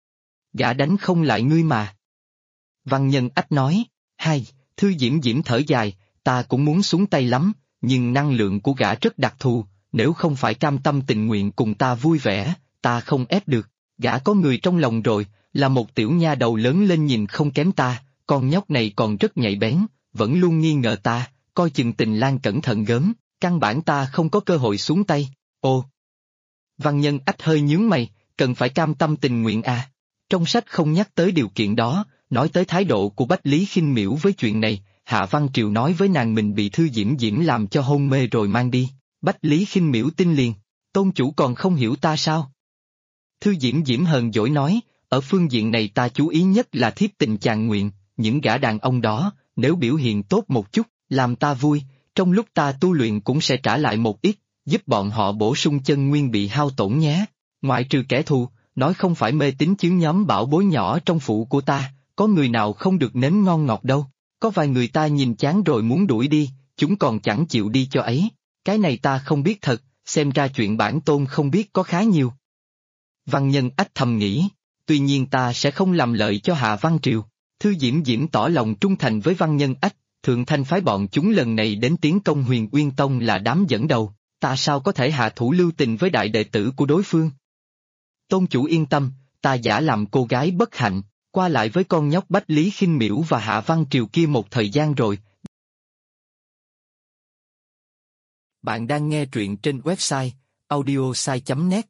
Gã đánh không lại ngươi mà. Văn Nhân Ách nói, Thư Diễm Diễm thở dài, ta cũng muốn xuống tay lắm, nhưng năng lượng của gã rất đặc thù, nếu không phải cam tâm tình nguyện cùng ta vui vẻ, ta không ép được. Gã có người trong lòng rồi, là một tiểu nha đầu lớn lên nhìn không kém ta, con nhóc này còn rất nhạy bén, vẫn luôn nghi ngờ ta, coi chừng Tình Lang cẩn thận gớm, căn bản ta không có cơ hội xuống tay. Ồ! Văn Nhân Ách hơi nhướng mày, cần phải cam tâm tình nguyện à? Trong sách không nhắc tới điều kiện đó, nói tới thái độ của Bách Lý Khinh Miễu với chuyện này, Hạ Văn Triều nói với nàng mình bị Thư Diễm Diễm làm cho hôn mê rồi mang đi. Bách Lý Khinh Miễu tin liền, tôn chủ còn không hiểu ta sao? Thư Diễm Diễm hờn dỗi nói, ở phương diện này ta chú ý nhất là thiếp tình chàng nguyện, những gã đàn ông đó, nếu biểu hiện tốt một chút, làm ta vui, trong lúc ta tu luyện cũng sẽ trả lại một ít, giúp bọn họ bổ sung chân nguyên bị hao tổn nhé. Ngoại trừ kẻ thù, nói không phải mê tín chướng nhóm bảo bối nhỏ trong phủ của ta, có người nào không được nếm ngon ngọt đâu, có vài người ta nhìn chán rồi muốn đuổi đi, chúng còn chẳng chịu đi cho ấy, cái này ta không biết thật, xem ra chuyện bản tôn không biết có khá nhiều. Văn Nhân Ách thầm nghĩ, tuy nhiên ta sẽ không làm lợi cho Hạ Văn Triều. Thư Diễm Diễm tỏ lòng trung thành với Văn Nhân Ách, Thượng Thanh phái bọn chúng lần này đến tiến công Huyền Uyên Tông là đám dẫn đầu, ta sao có thể hạ thủ lưu tình với đại đệ tử của đối phương? Tôn chủ yên tâm, ta giả làm cô gái bất hạnh, qua lại với con nhóc Bách Lý Khinh Miễu và Hạ Văn Triều kia một thời gian rồi. Bạn đang nghe truyện trên website audiosai.net.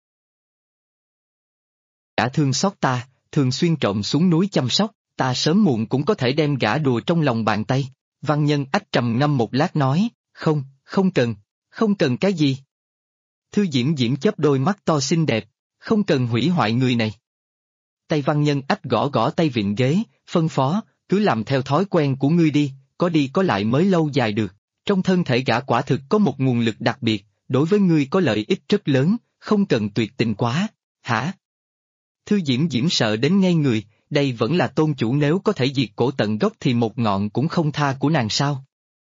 Gã thương xót ta, thường xuyên trộm xuống núi chăm sóc, ta sớm muộn cũng có thể đem gã đùa trong lòng bàn tay. Văn Nhân Ách trầm ngâm một lát nói, không cần cái gì. Thư Diễm Diễm chớp đôi mắt to xinh đẹp, không cần hủy hoại người này. Tay Văn Nhân Ách gõ gõ tay vịn ghế, phân phó, cứ làm theo thói quen của ngươi đi có lại mới lâu dài được. Trong thân thể gã quả thực có một nguồn lực đặc biệt, đối với ngươi có lợi ích rất lớn, không cần tuyệt tình quá. Hả? Thư Diễm Diễm sợ đến ngây người, đây vẫn là tôn chủ, nếu có thể diệt cổ tận gốc thì một ngọn cũng không tha của nàng sao?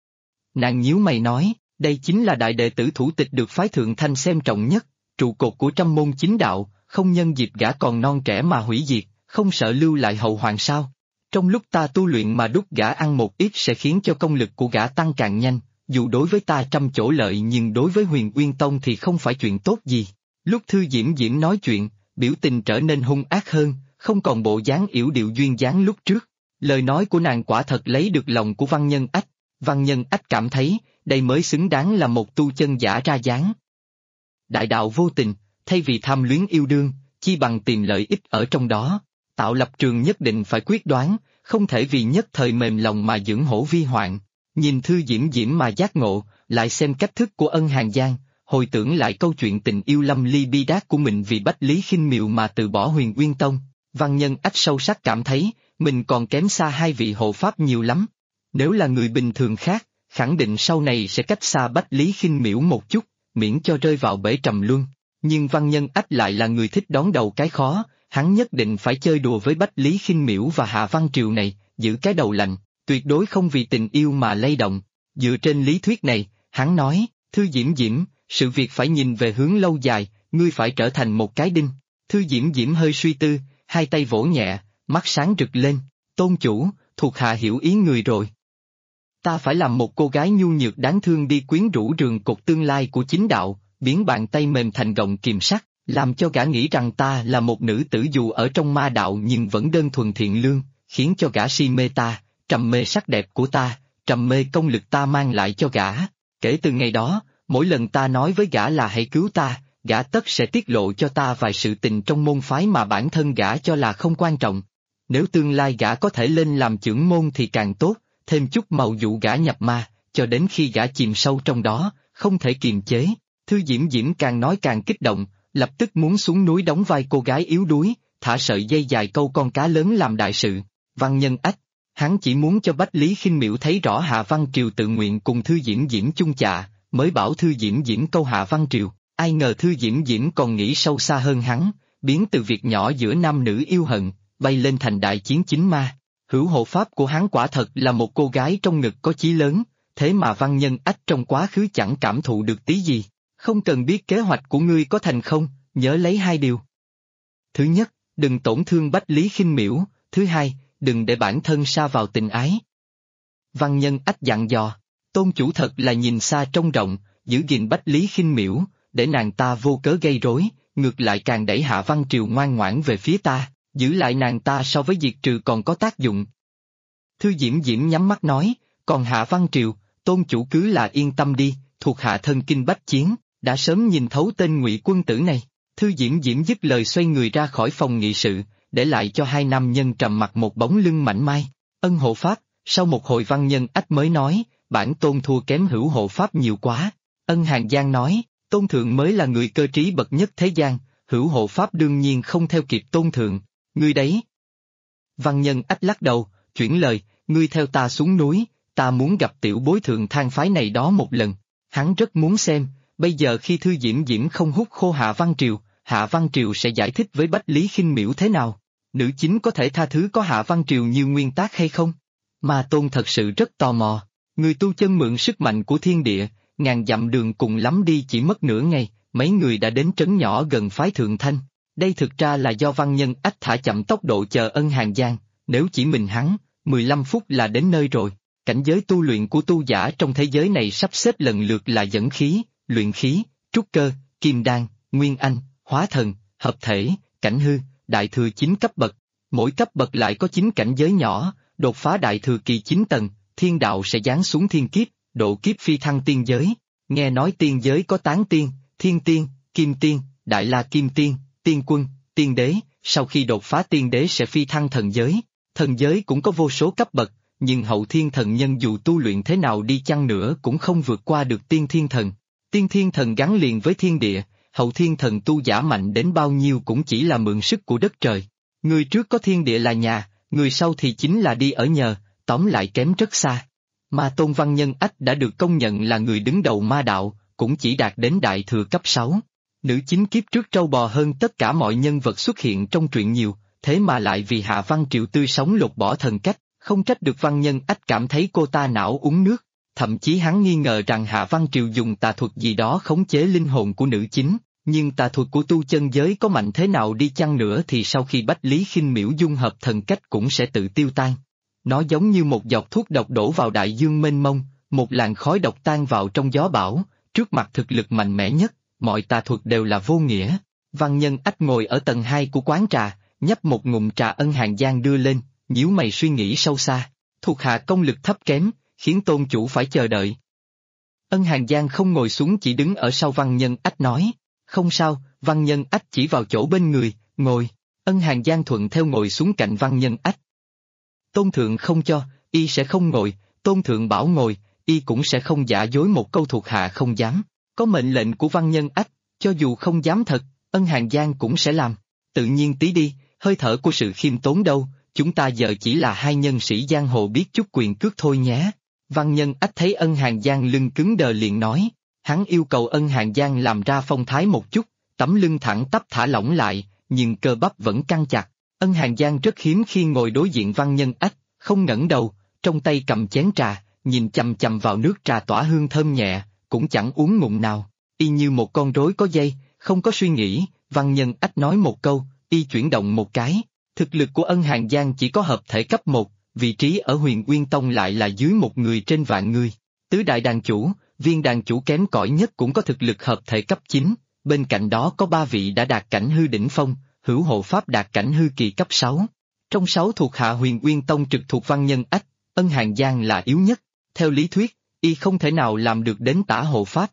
Nàng nhíu mày nói, đây chính là đại đệ tử thủ tịch được phái Thượng Thanh xem trọng nhất, trụ cột của trăm môn chính đạo, không nhân dịp gã còn non trẻ mà hủy diệt, không sợ lưu lại hậu hoạn sao? Trong lúc ta tu luyện mà đút gã ăn một ít sẽ khiến cho công lực của gã tăng càng nhanh, dù đối với ta trăm chỗ lợi nhưng đối với Huyền Uyên Tông thì không phải chuyện tốt gì. Lúc Thư Diễm Diễm nói chuyện, biểu tình trở nên hung ác hơn, không còn bộ dáng yểu điệu duyên dáng lúc trước. Lời nói của nàng quả thật lấy được lòng của Văn Nhân Ách. Văn Nhân Ách cảm thấy, đây mới xứng đáng là một tu chân giả ra dáng. Đại đạo vô tình, thay vì tham luyến yêu đương, chi bằng tìm lợi ích ở trong đó. Tạo lập trường nhất định phải quyết đoán, không thể vì nhất thời mềm lòng mà dưỡng hổ vi hoạn. Nhìn Thư Diễm Diễm mà giác ngộ, lại xem cách thức của Ân Hàn Giang, hồi tưởng lại câu chuyện tình yêu lâm ly bi đát của mình vì Bách Lý Khinh Miệu mà từ bỏ Huyền Uyên Tông. Văn Nhân Ách sâu sắc cảm thấy, mình còn kém xa hai vị hộ pháp nhiều lắm. Nếu là người bình thường khác, khẳng định sau này sẽ cách xa Bách Lý Khinh Miểu một chút, miễn cho rơi vào bể trầm luân. Nhưng Văn Nhân Ách lại là người thích đón đầu cái khó, hắn nhất định phải chơi đùa với Bách Lý Khinh Miểu và Hạ Văn Triều này, giữ cái đầu lạnh, tuyệt đối không vì tình yêu mà lay động. Dựa trên lý thuyết này, hắn nói, Thư Diễm Diễm, sự việc phải nhìn về hướng lâu dài, ngươi phải trở thành một cái đinh. Thư Diễm Diễm hơi suy tư, hai tay vỗ nhẹ, mắt sáng rực lên, tôn chủ, thuộc hạ hiểu ý người rồi. Ta phải làm một cô gái nhu nhược đáng thương đi quyến rũ rường cột tương lai của chính đạo, biến bàn tay mềm thành gọng kìm sắt, làm cho gã nghĩ rằng ta là một nữ tử dù ở trong ma đạo nhưng vẫn đơn thuần thiện lương, khiến cho gã si mê ta, trầm mê sắc đẹp của ta, trầm mê công lực ta mang lại cho gã. Kể từ ngày đó, mỗi lần ta nói với gã là hãy cứu ta, gã tất sẽ tiết lộ cho ta vài sự tình trong môn phái mà bản thân gã cho là không quan trọng. Nếu tương lai gã có thể lên làm chưởng môn thì càng tốt, thêm chút màu dụ gã nhập ma, cho đến khi gã chìm sâu trong đó, không thể kiềm chế. Thư Diễm Diễm càng nói càng kích động, lập tức muốn xuống núi đóng vai cô gái yếu đuối, thả sợi dây dài câu con cá lớn làm đại sự. Văn Nhân Ách, hắn chỉ muốn cho Bách Lý Khinh Miểu thấy rõ Hạ Văn Triều tự nguyện cùng Thư Diễm Diễm chung chạ, mới bảo Thư Diễm Diễm câu Hạ Văn Triều. Ai ngờ Thư Diễm Diễm còn nghĩ sâu xa hơn hắn, biến từ việc nhỏ giữa nam nữ yêu hận, bay lên thành đại chiến chính ma. Hữu hộ pháp của hắn quả thật là một cô gái trong ngực có chí lớn, thế mà Văn Nhân Ách trong quá khứ chẳng cảm thụ được tí gì. Không cần biết kế hoạch của ngươi có thành không, nhớ lấy hai điều. Thứ nhất, đừng tổn thương Bách Lý Khinh Miểu, thứ hai, đừng để bản thân sa vào tình ái. Văn Nhân Ách dặn dò, tôn chủ thật là nhìn xa trông rộng, giữ gìn Bách Lý Khinh Miểu, để nàng ta vô cớ gây rối, ngược lại càng đẩy Hạ Văn Triều ngoan ngoãn về phía ta, giữ lại nàng ta so với diệt trừ còn có tác dụng. Thư Diễm Diễm nhắm mắt nói, còn Hạ Văn Triều, tôn chủ cứ là yên tâm đi, thuộc hạ thân kinh bách chiến, đã sớm nhìn thấu tên Ngụy quân tử này. Thư Diễm Diễm dứt lời xoay người ra khỏi phòng nghị sự, để lại cho hai nam nhân trầm mặc một bóng lưng mảnh mai. Ân hộ pháp, sau một hồi Văn Nhân Ách mới nói, bản tôn thua kém Hữu hộ pháp nhiều quá. Ân Hàn Giang nói, tôn thượng mới là người cơ trí bậc nhất thế gian, Hữu hộ pháp đương nhiên không theo kịp tôn thượng, ngươi đấy. Văn Nhân Ách lắc đầu, chuyển lời, ngươi theo ta xuống núi, ta muốn gặp tiểu bối thượng thang phái này đó một lần. Hắn rất muốn xem, bây giờ khi Thư Diễm Diễm không hút khô Hạ Văn Triều, Hạ Văn Triều sẽ giải thích với Bách Lý Khinh Miểu thế nào? Nữ chính có thể tha thứ có Hạ Văn Triều như nguyên tác hay không? Ma Tôn thật sự rất tò mò. Người tu chân mượn sức mạnh của thiên địa, ngàn dặm đường cùng lắm đi chỉ mất nửa ngày, mấy người đã đến trấn nhỏ gần phái Thượng Thanh. Đây thực ra là do Văn Nhân Ách thả chậm tốc độ chờ Ân Hàn Giang, nếu chỉ mình hắn, 15 phút là đến nơi rồi. Cảnh giới tu luyện của tu giả trong thế giới này sắp xếp lần lượt là dẫn khí, luyện khí, trúc cơ, kim đan, nguyên anh, hóa thần, hợp thể, cảnh hư, đại thừa 9 cấp bậc. Mỗi cấp bậc lại có 9 cảnh giới nhỏ, đột phá đại thừa kỳ 9 tầng, thiên đạo sẽ giáng xuống thiên kiếp, độ kiếp phi thăng tiên giới. Nghe nói tiên giới có tán tiên, thiên tiên, kim tiên, đại la kim tiên, tiên quân, tiên đế, sau khi đột phá tiên đế sẽ phi thăng thần giới. Thần giới cũng có vô số cấp bậc, nhưng hậu thiên thần nhân dù tu luyện thế nào đi chăng nữa cũng không vượt qua được tiên thiên thần. Tiên thiên thần gắn liền với thiên địa, hậu thiên thần tu giả mạnh đến bao nhiêu cũng chỉ là mượn sức của đất trời. Người trước có thiên địa là nhà, người sau thì chính là đi ở nhờ, tóm lại kém rất xa. Ma Tôn Văn Nhân Ách đã được công nhận là người đứng đầu ma đạo, cũng chỉ đạt đến đại thừa cấp 6. Nữ chính kiếp trước trâu bò hơn tất cả mọi nhân vật xuất hiện trong truyện nhiều, thế mà lại vì Hạ Văn Triệu tươi sống lột bỏ thần cách, không trách được Văn Nhân Ách cảm thấy cô ta não uống nước, thậm chí hắn nghi ngờ rằng Hạ Văn Triệu dùng tà thuật gì đó khống chế linh hồn của nữ chính, nhưng tà thuật của tu chân giới có mạnh thế nào đi chăng nữa thì sau khi Bách Lý Khinh Miễu dung hợp thần cách cũng sẽ tự tiêu tan. Nó giống như một giọt thuốc độc đổ vào đại dương mênh mông, một làn khói độc tan vào trong gió bão, trước mặt thực lực mạnh mẽ nhất, mọi tà thuật đều là vô nghĩa. Văn Nhân Ách ngồi ở tầng 2 của quán trà, nhấp một ngụm trà Ân Hàng Giang đưa lên, nhíu mày suy nghĩ sâu xa, thuộc hạ công lực thấp kém, khiến tôn chủ phải chờ đợi. Ân Hàng Giang không ngồi xuống chỉ đứng ở sau Văn Nhân Ách nói, không sao, Văn Nhân Ách chỉ vào chỗ bên người, ngồi, Ân Hàng Giang thuận theo ngồi xuống cạnh Văn Nhân Ách. Tôn thượng không cho, y sẽ không ngồi, tôn thượng bảo ngồi, y cũng sẽ không giả dối một câu thuộc hạ không dám, có mệnh lệnh của Văn Nhân Ách, cho dù không dám thật, Ân Hàng Giang cũng sẽ làm, tự nhiên tí đi, hơi thở của sự khiêm tốn đâu, chúng ta giờ chỉ là hai nhân sĩ giang hồ biết chút quyền cước thôi nhé. Văn Nhân Ách thấy Ân Hàng Giang lưng cứng đờ liền nói, hắn yêu cầu Ân Hàng Giang làm ra phong thái một chút, tấm lưng thẳng tắp thả lỏng lại, nhưng cơ bắp vẫn căng chặt. Ân Hàng Giang rất hiếm khi ngồi đối diện Văn Nhân Ách, không ngẩng đầu, trong tay cầm chén trà, nhìn chằm chằm vào nước trà tỏa hương thơm nhẹ, cũng chẳng uống ngụm nào, y như một con rối có dây, không có suy nghĩ. Văn Nhân Ách nói một câu, y chuyển động một cái, thực lực của Ân Hàng Giang chỉ có hợp thể cấp 1, vị trí ở Huyền Uyên Tông lại là dưới một người trên vạn người. Tứ đại đàn chủ, viên đàn chủ kém cỏi nhất cũng có thực lực hợp thể cấp 9, bên cạnh đó có 3 vị đã đạt cảnh hư đỉnh phong, hữu hộ pháp đạt cảnh hư kỳ cấp 6. Trong 6 thuộc hạ Huyền Uyên Tông trực thuộc Văn Nhân Ách, Ân Hàng Giang là yếu nhất, theo lý thuyết, y không thể nào làm được đến tả hộ pháp.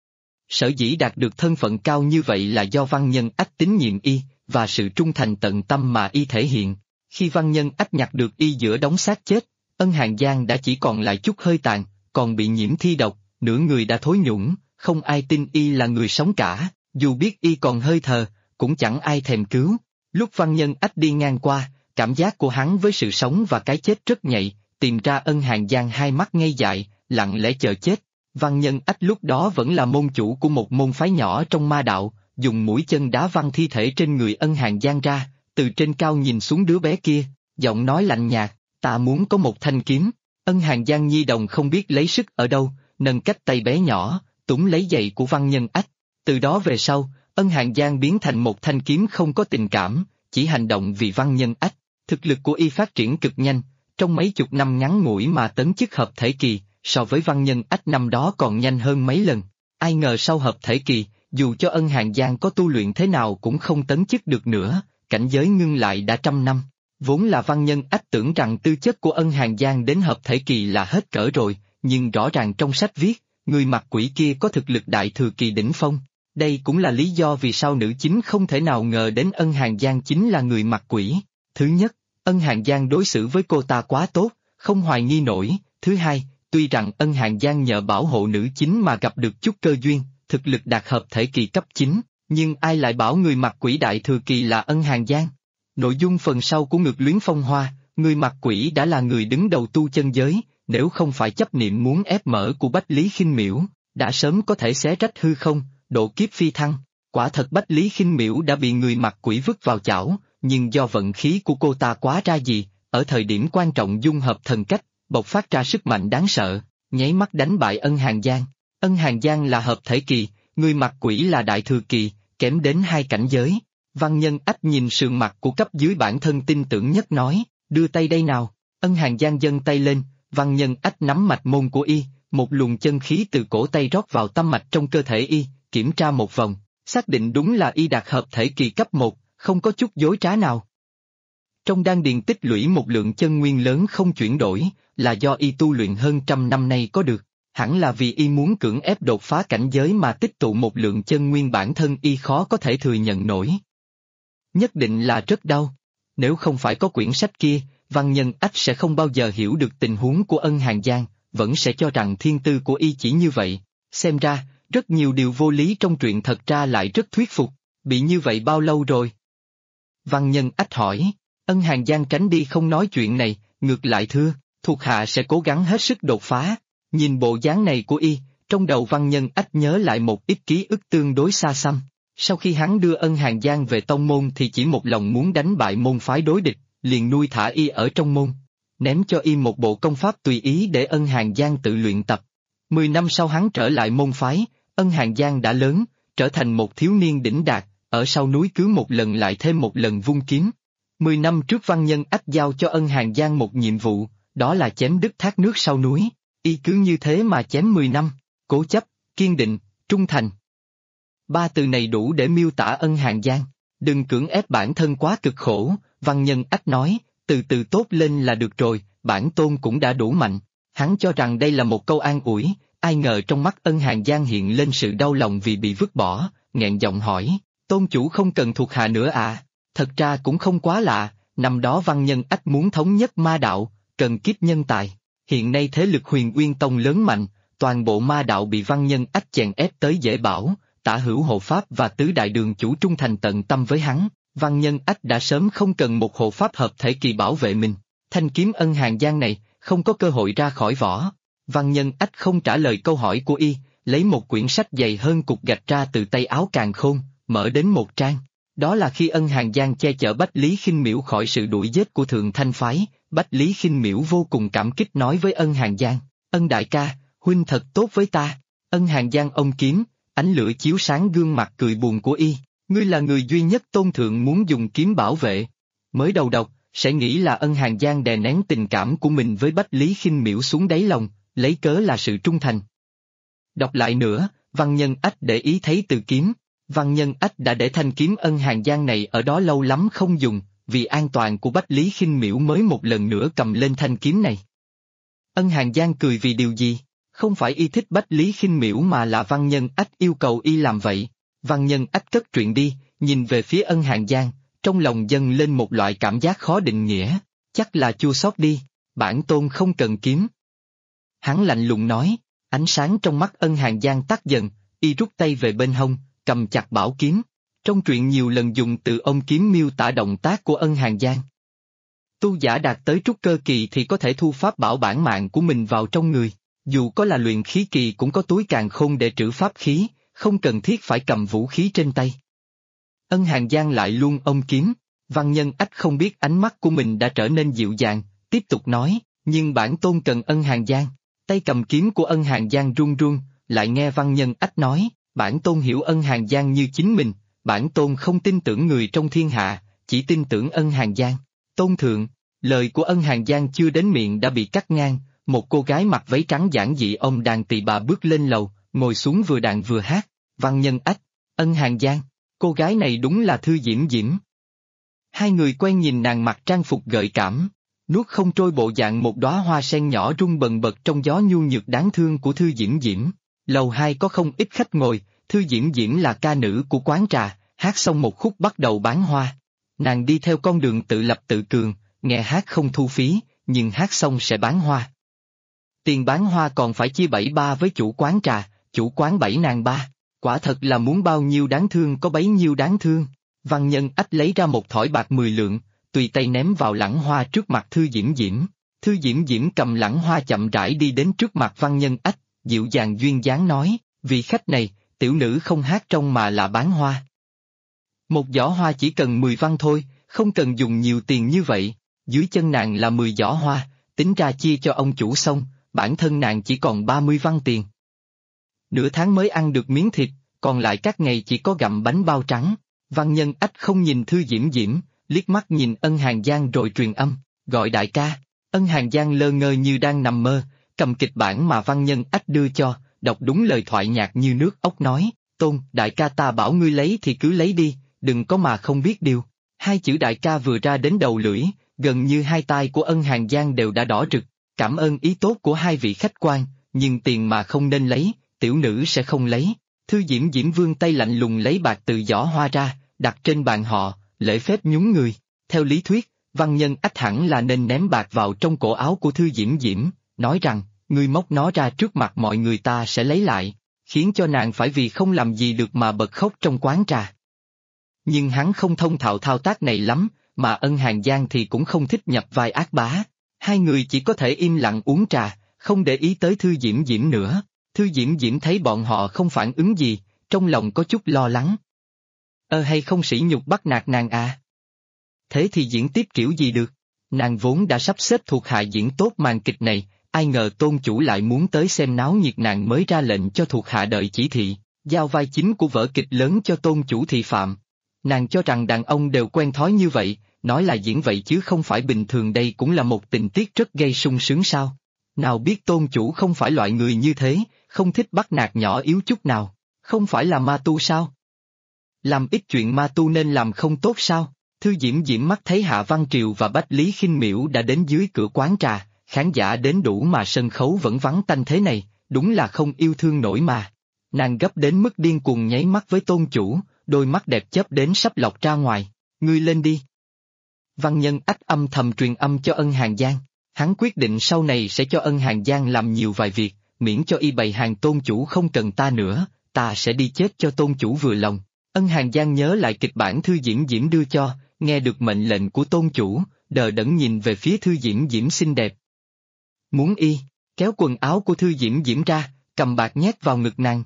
Sở dĩ đạt được thân phận cao như vậy là do Văn Nhân Ách tín nhiệm y, và sự trung thành tận tâm mà y thể hiện. Khi Văn Nhân Ách nhặt được y giữa đống xác chết, Ân Hàng Giang đã chỉ còn lại chút hơi tàn, còn bị nhiễm thi độc, nửa người đã thối nhũng, không ai tin y là người sống cả, dù biết y còn hơi thở, cũng chẳng ai thèm cứu. Lúc Văn Nhân Ách đi ngang qua, cảm giác của hắn với sự sống và cái chết rất nhạy, tìm ra Ân Hàng Giang hai mắt ngây dại, lặng lẽ chờ chết. Văn Nhân Ách lúc đó vẫn là môn chủ của một môn phái nhỏ trong ma đạo, dùng mũi chân đá văng thi thể trên người Ân Hàng Giang ra, từ trên cao nhìn xuống đứa bé kia, giọng nói lạnh nhạt, ta muốn có một thanh kiếm. Ân Hàng Giang nhi đồng không biết lấy sức ở đâu, nâng cách tay bé nhỏ, túm lấy giày của Văn Nhân Ách. Từ đó về sau, Ân Hàng Giang biến thành một thanh kiếm không có tình cảm, chỉ hành động vì Văn Nhân Ách. Thực lực của y phát triển cực nhanh, trong mấy chục năm ngắn ngủi mà tấn chức hợp thể kỳ, so với Văn Nhân Ách năm đó còn nhanh hơn mấy lần. Ai ngờ sau hợp thể kỳ, dù cho Ân Hàng Giang có tu luyện thế nào cũng không tấn chức được nữa, cảnh giới ngưng lại đã trăm năm. Vốn là Văn Nhân Ách tưởng rằng tư chất của Ân Hàng Giang đến hợp thể kỳ là hết cỡ rồi, nhưng rõ ràng trong sách viết, người mặt quỷ kia có thực lực đại thừa kỳ đỉnh phong. Đây cũng là lý do vì sao nữ chính không thể nào ngờ đến Ân Hàng Giang chính là người mặt quỷ. Thứ nhất, Ân Hàng Giang đối xử với cô ta quá tốt, không hoài nghi nổi. Thứ hai, tuy rằng Ân Hàng Giang nhờ bảo hộ nữ chính mà gặp được chút cơ duyên, thực lực đạt hợp thể kỳ cấp 9, nhưng ai lại bảo người mặt quỷ đại thừa kỳ là Ân Hàng Giang? Nội dung phần sau của Ngược Luyến Phong Hoa, người mặt quỷ đã là người đứng đầu tu chân giới, nếu không phải chấp niệm muốn ép mở của Bách Lý Khinh Miễu, đã sớm có thể xé rách hư không, độ kiếp phi thăng. Quả thật Bách Lý Khinh Miễu đã bị người mặt quỷ vứt vào chảo, nhưng do vận khí của cô ta quá ra gì, ở thời điểm quan trọng dung hợp thần cách, bộc phát ra sức mạnh đáng sợ, nháy mắt đánh bại Ân Hàng Giang. Ân Hàng Giang là hợp thể kỳ, người mặt quỷ là đại thừa kỳ, kém đến 2 cảnh giới. Văn Nhân Ách nhìn sườn mặt của cấp dưới bản thân tin tưởng nhất nói, đưa tay đây nào. Ân Hàng Giang giơ tay lên, Văn Nhân Ách nắm mạch môn của y, một luồng chân khí từ cổ tay rót vào tâm mạch trong cơ thể y, kiểm tra một vòng, xác định đúng là y đạt hợp thể kỳ cấp 1, không có chút dối trá nào. Trong đan điền tích lũy một lượng chân nguyên lớn không chuyển đổi, là do y tu luyện hơn trăm năm nay có được, hẳn là vì y muốn cưỡng ép đột phá cảnh giới mà tích tụ một lượng chân nguyên bản thân y khó có thể thừa nhận nổi. Nhất định là rất đau. Nếu không phải có quyển sách kia, Văn Nhân Ách sẽ không bao giờ hiểu được tình huống của Ân Hàng Giang, vẫn sẽ cho rằng thiên tư của y chỉ như vậy. Xem ra, rất nhiều điều vô lý trong truyện thật ra lại rất thuyết phục. Bị như vậy bao lâu rồi? Văn Nhân Ách hỏi. Ân Hàng Giang tránh đi không nói chuyện này, ngược lại thưa, thuộc hạ sẽ cố gắng hết sức đột phá. Nhìn bộ dáng này của y, trong đầu Văn Nhân Ách nhớ lại một ít ký ức tương đối xa xăm. Sau khi hắn đưa Ân Hàn Giang về tông môn thì chỉ một lòng muốn đánh bại môn phái đối địch, liền nuôi thả y ở trong môn. Ném cho y một bộ công pháp tùy ý để Ân Hàn Giang tự luyện tập. 10 năm sau hắn trở lại môn phái, Ân Hàn Giang đã lớn, trở thành một thiếu niên đỉnh đạt, ở sau núi cứ một lần lại thêm một lần vung kiếm. 10 năm trước Văn Nhân Ách giao cho Ân Hàn Giang một nhiệm vụ, đó là chém đứt thác nước sau núi, y cứ như thế mà chém 10 năm, cố chấp, kiên định, trung thành. Ba từ này đủ để miêu tả Ân Hàn Giang. Đừng cưỡng ép bản thân quá cực khổ, Văn Nhân Ách nói, từ từ tốt lên là được rồi, bản tôn cũng đã đủ mạnh. Hắn cho rằng đây là một câu an ủi, ai ngờ trong mắt Ân Hàn Giang hiện lên sự đau lòng vì bị vứt bỏ, nghẹn giọng hỏi, tôn chủ không cần thuộc hạ nữa à? Thật ra cũng không quá lạ, năm đó Văn Nhân Ách muốn thống nhất ma đạo, cần kiếp nhân tài. Hiện nay thế lực Huyền Uyên Tông lớn mạnh, toàn bộ ma đạo bị Văn Nhân Ách chèn ép tới dễ bảo, Tả Hữu hộ pháp và tứ đại đường chủ trung thành tận tâm với hắn, Văn Nhân Ách đã sớm không cần một hộ pháp hợp thể kỳ bảo vệ mình. Thanh kiếm Ân Hàn Giang này, không có cơ hội ra khỏi vỏ. Văn Nhân Ách không trả lời câu hỏi của y, lấy một quyển sách dày hơn cục gạch ra từ tay áo càn khôn, mở đến một trang. Đó là khi Ân Hàn Giang che chở Bách Lý Khinh Miễu khỏi sự đuổi giết của Thượng Thanh Phái, Bách Lý Khinh Miễu vô cùng cảm kích nói với Ân Hàn Giang, Ân đại ca, huynh thật tốt với ta. Ân Hàn Giang ôm kiếm, ánh lửa chiếu sáng gương mặt cười buồn của y, ngươi là người duy nhất tôn thượng muốn dùng kiếm bảo vệ. Mới đầu đọc, sẽ nghĩ là Ân Hàn Giang đè nén tình cảm của mình với Bách Lý Khinh Miễu xuống đáy lòng, lấy cớ là sự trung thành. Đọc lại nữa, Văn Nhân Ách để ý thấy từ kiếm. Văn Nhân Ách đã để thanh kiếm Ân Hàn Giang này ở đó lâu lắm không dùng, vì an toàn của Bách Lý Khinh Miễu mới một lần nữa cầm lên thanh kiếm này. Ân Hàn Giang cười vì điều gì? Không phải y thích Bách Lý Khinh Miễu mà là Văn Nhân Ách yêu cầu y làm vậy. Văn Nhân Ách cất truyện đi, nhìn về phía Ân Hàn Giang, trong lòng dâng lên một loại cảm giác khó định nghĩa, chắc là chua xót đi, bản tôn không cần kiếm. Hắn lạnh lùng nói, ánh sáng trong mắt Ân Hàn Giang tắt dần, y rút tay về bên hông, cầm chặt bảo kiếm. Trong truyện nhiều lần dùng từ ôm kiếm miêu tả động tác của Ân Hàn Giang. Tu giả đạt tới trúc cơ kỳ thì có thể thu pháp bảo bản mạng của mình vào trong người, dù có là luyện khí kỳ cũng có túi càn khôn để trữ pháp khí, không cần thiết phải cầm vũ khí trên tay. Ân Hàn Giang lại luôn ôm kiếm, Văn Nhân Ách không biết ánh mắt của mình đã trở nên dịu dàng, tiếp tục nói, nhưng bản tôn cần Ân Hàn Giang. Tay cầm kiếm của Ân Hàn Giang run run, lại nghe Văn Nhân Ách nói, bản tôn hiểu Ân Hàn Giang như chính mình, bản tôn không tin tưởng người trong thiên hạ, chỉ tin tưởng Ân Hàn Giang. Tôn thượng, lời của Ân Hàn Giang chưa đến miệng đã bị cắt ngang, một cô gái mặc váy trắng giản dị ôm đàn tỳ bà bước lên lầu, ngồi xuống vừa đàn vừa hát. Văn Nhân Ách, Ân Hàn Giang, cô gái này đúng là Thư Diễm Diễm. Hai người quen nhìn nàng mặc trang phục gợi cảm, nuốt không trôi bộ dạng một đóa hoa sen nhỏ rung bần bật trong gió nhu nhược đáng thương của Thư Diễm Diễm. Lầu 2 có không ít khách ngồi, Thư Diễm Diễm là ca nữ của quán trà, hát xong một khúc bắt đầu bán hoa. Nàng đi theo con đường tự lập tự cường, nghe hát không thu phí, nhưng hát xong sẽ bán hoa. Tiền bán hoa còn phải chia 7/3 với chủ quán trà, chủ quán 7 nàng 3. Quả thật là muốn bao nhiêu đáng thương có bấy nhiêu đáng thương. Văn Nhân Ách lấy ra một thỏi bạc 10 lượng, tùy tay ném vào lẵng hoa trước mặt Thư Diễm Diễm. Thư Diễm Diễm cầm lẵng hoa chậm rãi đi đến trước mặt Văn Nhân Ách, dịu dàng duyên dáng nói, vị khách này, tiểu nữ không hát trong mà là bán hoa. Một giỏ hoa chỉ cần 10 văn thôi, không cần dùng nhiều tiền như vậy. Dưới chân nàng là 10 giỏ hoa, tính ra chia cho ông chủ xong, bản thân nàng chỉ còn 30 văn tiền. Nửa tháng mới ăn được miếng thịt, còn lại các ngày chỉ có gặm bánh bao trắng. Văn Nhân Ách không nhìn Thư Diễm Diễm, liếc mắt nhìn Ân Hàn Giang rồi truyền âm, gọi đại ca. Ân Hàn Giang lơ ngơ như đang nằm mơ, cầm kịch bản mà Văn Nhân Ách đưa cho, đọc đúng lời thoại nhạt như nước ốc nói, Tôn, đại ca ta bảo ngươi lấy thì cứ lấy đi, đừng có mà không biết điều. Hai chữ đại ca vừa ra đến đầu lưỡi, gần như hai tai của Ân Hàn Giang đều đã đỏ rực. Cảm ơn ý tốt của hai vị khách quan, nhưng tiền mà không nên lấy, tiểu nữ sẽ không lấy. Thư Diễm Diễm vươn tay lạnh lùng lấy bạc từ giỏ hoa ra, đặt trên bàn họ, lễ phép nhún người. Theo lý thuyết, Văn Nhân Ách hẳn là nên ném bạc vào trong cổ áo của Thư Diễm Diễm, nói rằng, ngươi móc nó ra trước mặt mọi người ta sẽ lấy lại, khiến cho nàng phải vì không làm gì được mà bật khóc trong quán trà. Nhưng hắn không thông thạo thao tác này lắm, mà Ân Hàn Giang thì cũng không thích nhập vai ác bá. Hai người chỉ có thể im lặng uống trà, không để ý tới Thư Diễm Diễm nữa. Thư Diễm Diễm thấy bọn họ không phản ứng gì, trong lòng có chút lo lắng. Hay không sỉ nhục bắt nạt nàng à? Thế thì diễn tiếp kiểu gì được? Nàng vốn đã sắp xếp thuộc hạ diễn tốt màn kịch này, ai ngờ tôn chủ lại muốn tới xem náo nhiệt, nàng mới ra lệnh cho thuộc hạ đợi chỉ thị, giao vai chính của vở kịch lớn cho tôn chủ thị phạm. Nàng cho rằng đàn ông đều quen thói như vậy, nói là diễn vậy chứ không phải bình thường, đây cũng là một tình tiết rất gây sung sướng sao? Nào biết tôn chủ không phải loại người như thế, không thích bắt nạt nhỏ yếu chút nào, không phải là ma tu sao? Làm ít chuyện ma tu nên làm không tốt sao? Thư Diễm Diễm mắt thấy Hạ Văn Triều và Bách Lý Khinh Miễu đã đến dưới cửa quán trà, khán giả đến đủ mà sân khấu vẫn vắng tanh thế này, đúng là không yêu thương nổi mà. Nàng gấp đến mức điên cuồng nháy mắt với tôn chủ, đôi mắt đẹp chớp đến sắp lọt ra ngoài. Ngươi lên đi. Văn Nhân Ách âm thầm truyền âm cho Ân Hàn Giang, hắn quyết định sau này sẽ cho Ân Hàn Giang làm nhiều vài việc, miễn cho y bày hàng tôn chủ không cần ta nữa, ta sẽ đi chết cho tôn chủ vừa lòng. Ân Hàn Giang nhớ lại kịch bản Thư Diễm Diễm đưa cho, nghe được mệnh lệnh của tôn chủ, đờ đẫn nhìn về phía Thư Diễm Diễm xinh đẹp. Muốn y, kéo quần áo của Thư Diễm Diễm ra, cầm bạc nhét vào ngực nàng.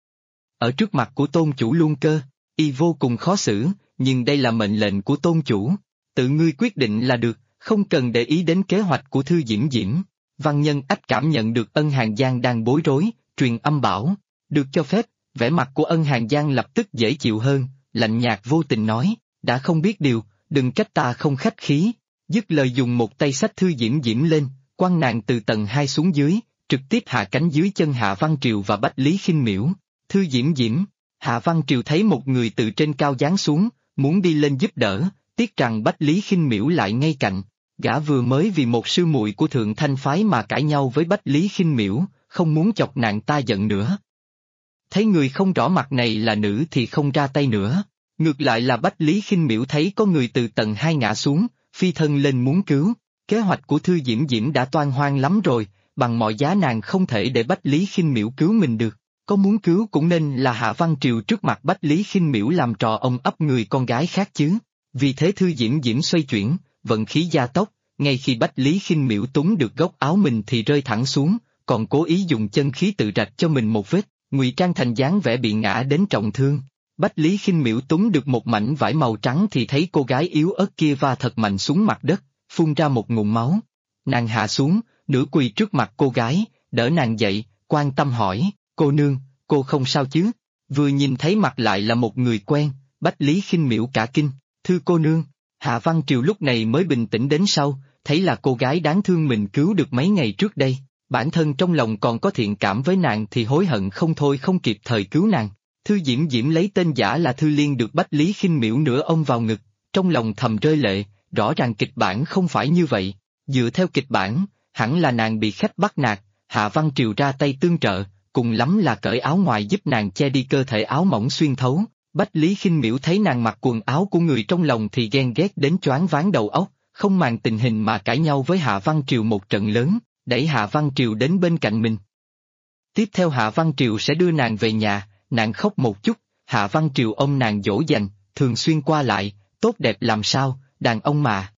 Ở trước mặt của tôn chủ luôn cơ, y vô cùng khó xử, nhưng đây là mệnh lệnh của tôn chủ, tự ngươi quyết định là được, không cần để ý đến kế hoạch của Thư Diễm Diễm. Văn Nhân Ách cảm nhận được Ân Hàn Giang đang bối rối, truyền âm bảo, được cho phép, vẻ mặt của Ân Hàn Giang lập tức dễ chịu hơn, lạnh nhạt vô tình nói, đã không biết điều, đừng trách ta không khách khí, dứt lời dùng một tay xách Thư Diễm Diễm lên, quăng nàng từ tầng 2 xuống dưới, trực tiếp hạ cánh dưới chân Hạ Văn Triều và Bách Lý Khinh Miễu. Thư Diễm Diễm, Hạ Văn Triều thấy một người từ trên cao giáng xuống, muốn đi lên giúp đỡ, tiếc rằng Bách Lý Khinh Miễu lại ngay cạnh. Gã vừa mới vì một sư muội của Thượng Thanh Phái mà cãi nhau với Bách Lý Khinh Miễu, không muốn chọc nàng ta giận nữa. Thấy người không rõ mặt này là nữ thì không ra tay nữa. Ngược lại là Bách Lý Khinh Miễu thấy có người từ tầng 2 ngã xuống, phi thân lên muốn cứu. Kế hoạch của Thư Diễm Diễm đã toan hoang lắm rồi, bằng mọi giá nàng không thể để Bách Lý Khinh Miễu cứu mình được. Có muốn cứu cũng nên là Hạ Văn Triều trước mặt Bách Lý Khinh Miễu làm trò ông ấp người con gái khác chứ. Vì thế Thư Diễm Diễm xoay chuyển, vận khí gia tốc, ngay khi Bách Lý Khinh Miễu túng được góc áo mình thì rơi thẳng xuống, còn cố ý dùng chân khí tự rạch cho mình một vết, ngụy trang thành dáng vẻ bị ngã đến trọng thương. Bách Lý Khinh Miễu túng được một mảnh vải màu trắng thì thấy cô gái yếu ớt kia va thật mạnh xuống mặt đất, phun ra một ngụm máu. Nàng hạ xuống, nửa quỳ trước mặt cô gái, đỡ nàng dậy, quan tâm hỏi, cô nương, cô không sao chứ? Vừa nhìn thấy mặt lại là một người quen, Bách Lý Khinh Miễu cả kinh, thưa cô nương. Hạ Văn Triều lúc này mới bình tĩnh đến sau, thấy là cô gái đáng thương mình cứu được mấy ngày trước đây, bản thân trong lòng còn có thiện cảm với nàng thì hối hận không thôi không kịp thời cứu nàng. Thư Diễm Diễm lấy tên giả là Thư Liên được Bách Lý Khinh Miễu nửa ôm vào ngực, trong lòng thầm rơi lệ, rõ ràng kịch bản không phải như vậy, dựa theo kịch bản, hẳn là nàng bị khách bắt nạt, Hạ Văn Triều ra tay tương trợ, cùng lắm là cởi áo ngoài giúp nàng che đi cơ thể áo mỏng xuyên thấu. Bách Lý Khinh Miễu thấy nàng mặc quần áo của người trong lòng thì ghen ghét đến choáng váng đầu óc, không màng tình hình mà cãi nhau với Hạ Văn Triều một trận lớn, đẩy Hạ Văn Triều đến bên cạnh mình. Tiếp theo Hạ Văn Triều sẽ đưa nàng về nhà, nàng khóc một chút, Hạ Văn Triều ôm nàng dỗ dành, thường xuyên qua lại, tốt đẹp làm sao, đàn ông mà,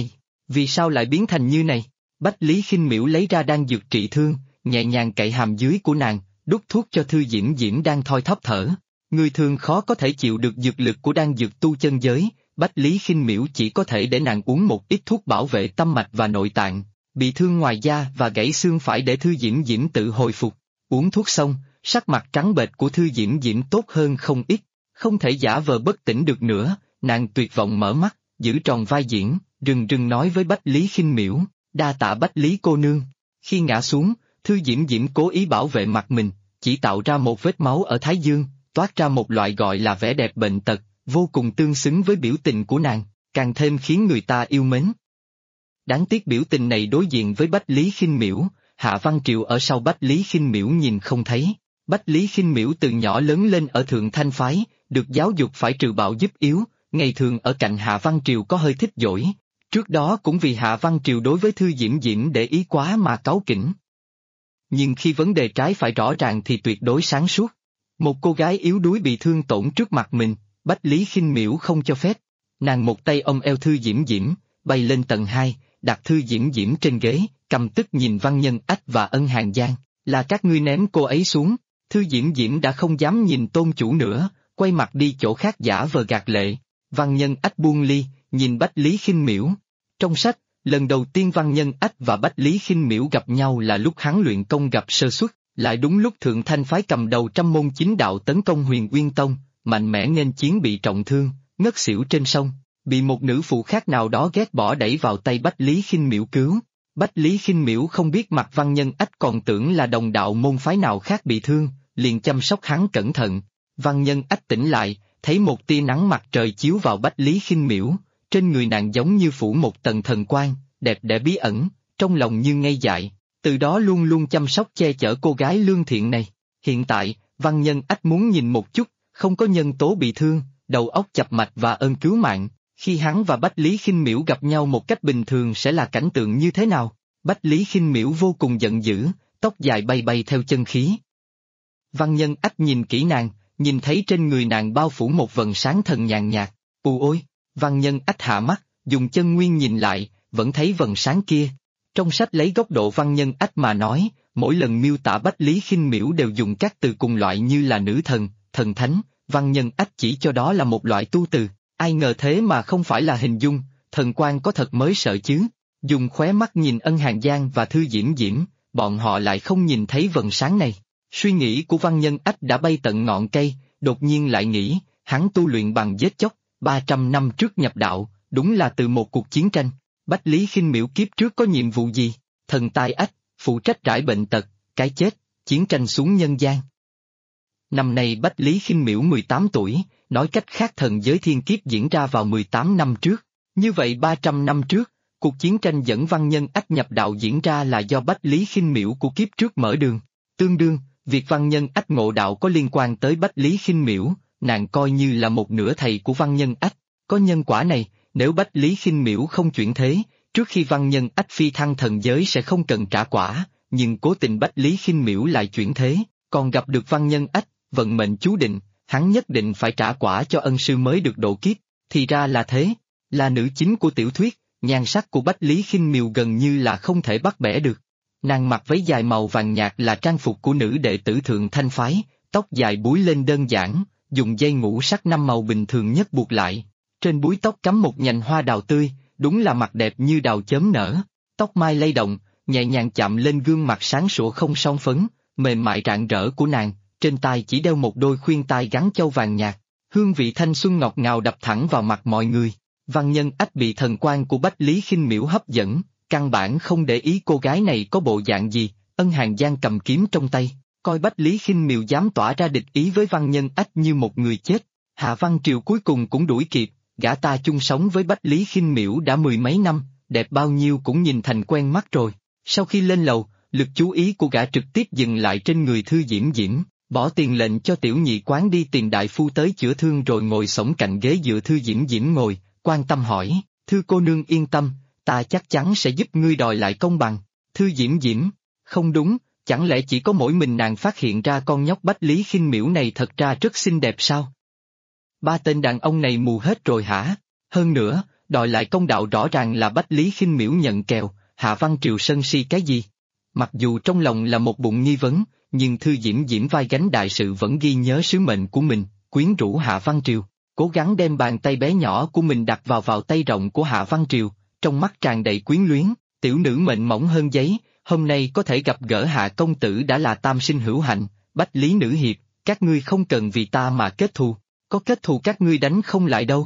vì sao lại biến thành như này? Bách Lý Khinh Miễu lấy ra đan dược trị thương, nhẹ nhàng cạy hàm dưới của nàng, đút thuốc cho Thư Diễm Diễm đang thoi thóp thở. Người thường khó có thể chịu được dược lực của đan dược tu chân giới, Bách Lý Khinh Miễu chỉ có thể để nàng uống một ít thuốc bảo vệ tâm mạch và nội tạng, bị thương ngoài da và gãy xương phải để Thư Diễm Diễm tự hồi phục. Uống thuốc xong, sắc mặt trắng bệch của Thư Diễm Diễm tốt hơn không ít, không thể giả vờ bất tỉnh được nữa, nàng tuyệt vọng mở mắt, giữ tròn vai diễn, rừng rừng nói với Bách Lý Khinh Miễu, đa tạ Bách Lý cô nương. Khi ngã xuống, Thư Diễm Diễm cố ý bảo vệ mặt mình, chỉ tạo ra một vết máu ở thái dương, toát ra một loại gọi là vẻ đẹp bệnh tật, vô cùng tương xứng với biểu tình của nàng, càng thêm khiến người ta yêu mến. Đáng tiếc biểu tình này đối diện với Bách Lý Khinh Miễu, Hạ Văn Triều ở sau Bách Lý Khinh Miễu nhìn không thấy. Bách Lý Khinh Miễu từ nhỏ lớn lên ở Thượng Thanh Phái, được giáo dục phải trừ bạo giúp yếu, ngày thường ở cạnh Hạ Văn Triều có hơi thích dỗi. Trước đó cũng vì Hạ Văn Triều đối với Thư Diễm Diễm để ý quá mà cáu kỉnh. Nhưng khi vấn đề trái phải rõ ràng thì tuyệt đối sáng suốt. Một cô gái yếu đuối bị thương tổn trước mặt mình, Bách Lý Khinh Miễu không cho phép. Nàng một tay ôm eo Thư Diễm Diễm, bay lên tầng 2, đặt Thư Diễm Diễm trên ghế, căm tức nhìn Văn Nhân Ách và Ân Hàn Giang, là các ngươi ném cô ấy xuống. Thư Diễm Diễm đã không dám nhìn tôn chủ nữa, quay mặt đi chỗ khác giả vờ gạt lệ. Văn Nhân Ách buông ly, nhìn Bách Lý Khinh Miễu. Trong sách, lần đầu tiên Văn Nhân Ách và Bách Lý Khinh Miễu gặp nhau là lúc hắn luyện công gặp sơ suất, lại đúng lúc Thượng Thanh phái cầm đầu trăm môn chính đạo tấn công Huyền Uyên Tông, mạnh mẽ nghênh chiến bị trọng thương, ngất xỉu trên sông, bị một nữ phụ khác nào đó ghét bỏ đẩy vào tay Bách Lý Khinh Miễu cứu. Bách Lý Khinh Miễu không biết mặt Văn Nhân Ách còn tưởng là đồng đạo môn phái nào khác bị thương, liền chăm sóc hắn cẩn thận. Văn Nhân Ách tỉnh lại, thấy một tia nắng mặt trời chiếu vào Bách Lý Khinh Miễu, trên người nàng giống như phủ một tầng thần quang, đẹp đẽ bí ẩn, trong lòng như ngây dại, từ đó luôn luôn chăm sóc che chở cô gái lương thiện này. Hiện tại, Văn Nhân Ách muốn nhìn một chút, không có nhân tố bị thương, đầu óc chập mạch và ơn cứu mạng, khi hắn và Bách Lý Khinh Miễu gặp nhau một cách bình thường sẽ là cảnh tượng như thế nào? Bách Lý Khinh Miễu vô cùng giận dữ, tóc dài bay bay theo chân khí. Văn Nhân Ách nhìn kỹ nàng, nhìn thấy trên người nàng bao phủ một vầng sáng thần nhàn nhạt, ôi, Văn Nhân Ách hạ mắt, dùng chân nguyên nhìn lại, vẫn thấy vầng sáng kia. Trong sách lấy góc độ Văn Nhân Ách mà nói, mỗi lần miêu tả Bách Lý Khinh Miễu đều dùng các từ cùng loại như là nữ thần, thần thánh, Văn Nhân Ách chỉ cho đó là một loại tu từ, ai ngờ thế mà không phải là hình dung, thần quan có thật mới sợ chứ. Dùng khóe mắt nhìn Ân Hàn Giang và Thư Diễm Diễm, bọn họ lại không nhìn thấy vầng sáng này. Suy nghĩ của Văn Nhân Ách đã bay tận ngọn cây, đột nhiên lại nghĩ, hắn tu luyện bằng giết chóc, 300 năm trước nhập đạo, đúng là từ một cuộc chiến tranh. Bách Lý Khinh Miễu kiếp trước có nhiệm vụ gì? Thần tai ách, phụ trách trải bệnh tật, cái chết, chiến tranh xuống nhân gian. Năm nay Bách Lý Khinh Miễu 18 tuổi, nói cách khác thần giới thiên kiếp diễn ra vào 18 năm trước. Như vậy 300 năm trước, cuộc chiến tranh dẫn Văn Nhân Ách nhập đạo diễn ra là do Bách Lý Khinh Miễu của kiếp trước mở đường. Tương đương, việc Văn Nhân Ách ngộ đạo có liên quan tới Bách Lý Khinh Miễu, nàng coi như là một nửa thầy của Văn Nhân Ách. Có nhân quả này, nếu Bách Lý Khinh Miễu không chuyển thế, trước khi Văn Nhân Ách phi thăng thần giới sẽ không cần trả quả, nhưng cố tình Bách Lý Khinh Miễu lại chuyển thế, còn gặp được Văn Nhân Ách, vận mệnh chú định, hắn nhất định phải trả quả cho ân sư mới được độ kiếp. Thì ra là thế, là nữ chính của tiểu thuyết, nhan sắc của Bách Lý Khinh Miễu gần như là không thể bắt bẻ được. Nàng mặc váy dài màu vàng nhạt là trang phục của nữ đệ tử Thượng Thanh phái, tóc dài búi lên đơn giản, dùng dây ngũ sắc 5 màu bình thường nhất buộc lại. Trên búi tóc cắm một nhành hoa đào tươi, đúng là mặt đẹp như đào chớm nở. Tóc mai lay động, nhẹ nhàng chạm lên gương mặt sáng sủa không son phấn, mềm mại rạng rỡ của nàng, trên tai chỉ đeo một đôi khuyên tai gắn châu vàng nhạt. Hương vị thanh xuân ngọt ngào đập thẳng vào mặt mọi người. Văn Nhân Ách bị thần quan của Bách Lý Khinh Miễu hấp dẫn, căn bản không để ý cô gái này có bộ dạng gì. Ân Hàn Giang cầm kiếm trong tay, coi Bách Lý Khinh Miễu dám tỏa ra địch ý với Văn Nhân Ách như một người chết. Hạ Văn Triều cuối cùng cũng đuổi kịp, gã ta chung sống với Bách Lý Khinh Miễu đã 10 mấy năm, đẹp bao nhiêu cũng nhìn thành quen mắt rồi. Sau khi lên lầu, lực chú ý của gã trực tiếp dừng lại trên người Thư Diễm Diễm, bỏ tiền lệnh cho tiểu nhị quán đi tìm đại phu tới chữa thương rồi ngồi xổm cạnh ghế dựa Thư Diễm Diễm ngồi, quan tâm hỏi, Thư cô nương yên tâm, ta chắc chắn sẽ giúp ngươi đòi lại công bằng. Thư Diễm Diễm, không đúng, chẳng lẽ chỉ có mỗi mình nàng phát hiện ra con nhóc Bách Lý Khinh Miễu này thật ra rất xinh đẹp sao? Ba tên đàn ông này mù hết rồi hả? Hơn nữa, đòi lại công đạo rõ ràng là Bách Lý Khinh Miễu nhận kèo, Hạ Văn Triều sân si cái gì? Mặc dù trong lòng là một bụng nghi vấn, nhưng Thư Diễm Diễm vai gánh đại sự vẫn ghi nhớ sứ mệnh của mình, quyến rũ Hạ Văn Triều, cố gắng đem bàn tay bé nhỏ của mình đặt vào tay rộng của Hạ Văn Triều, trong mắt tràn đầy quyến luyến, tiểu nữ mệnh mỏng hơn giấy, hôm nay có thể gặp gỡ Hạ công tử đã là tam sinh hữu hạnh. Bách Lý nữ hiệp, các ngươi không cần vì ta mà kết thù, có kết thù các ngươi đánh không lại đâu.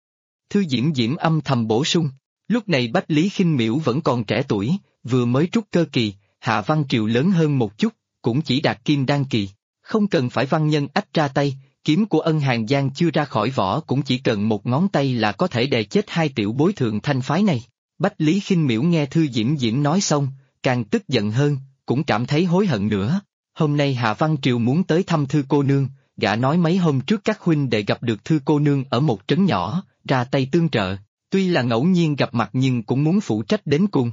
Thư Diễm Diễm âm thầm bổ sung, lúc này Bách Lý Khinh Miễu vẫn còn trẻ tuổi, vừa mới trút cơ kỳ, Hạ Văn Triều lớn hơn một chút, cũng chỉ đạt kim đan kỳ, không cần phải Văn Nhân Ách ra tay, kiếm của Ân Hàn Giang chưa ra khỏi vỏ cũng chỉ cần một ngón tay là có thể đè chết hai tiểu bối Thượng Thanh phái này. Bách Lý Khinh Miễu nghe Thư Diễm Diễm nói xong, càng tức giận hơn, cũng cảm thấy hối hận nữa. Hôm nay Hạ Văn Triều muốn tới thăm Thư cô nương, gã nói mấy hôm trước các huynh đệ gặp được Thư cô nương ở một trấn nhỏ, ra tay tương trợ, tuy là ngẫu nhiên gặp mặt nhưng cũng muốn phụ trách đến cùng.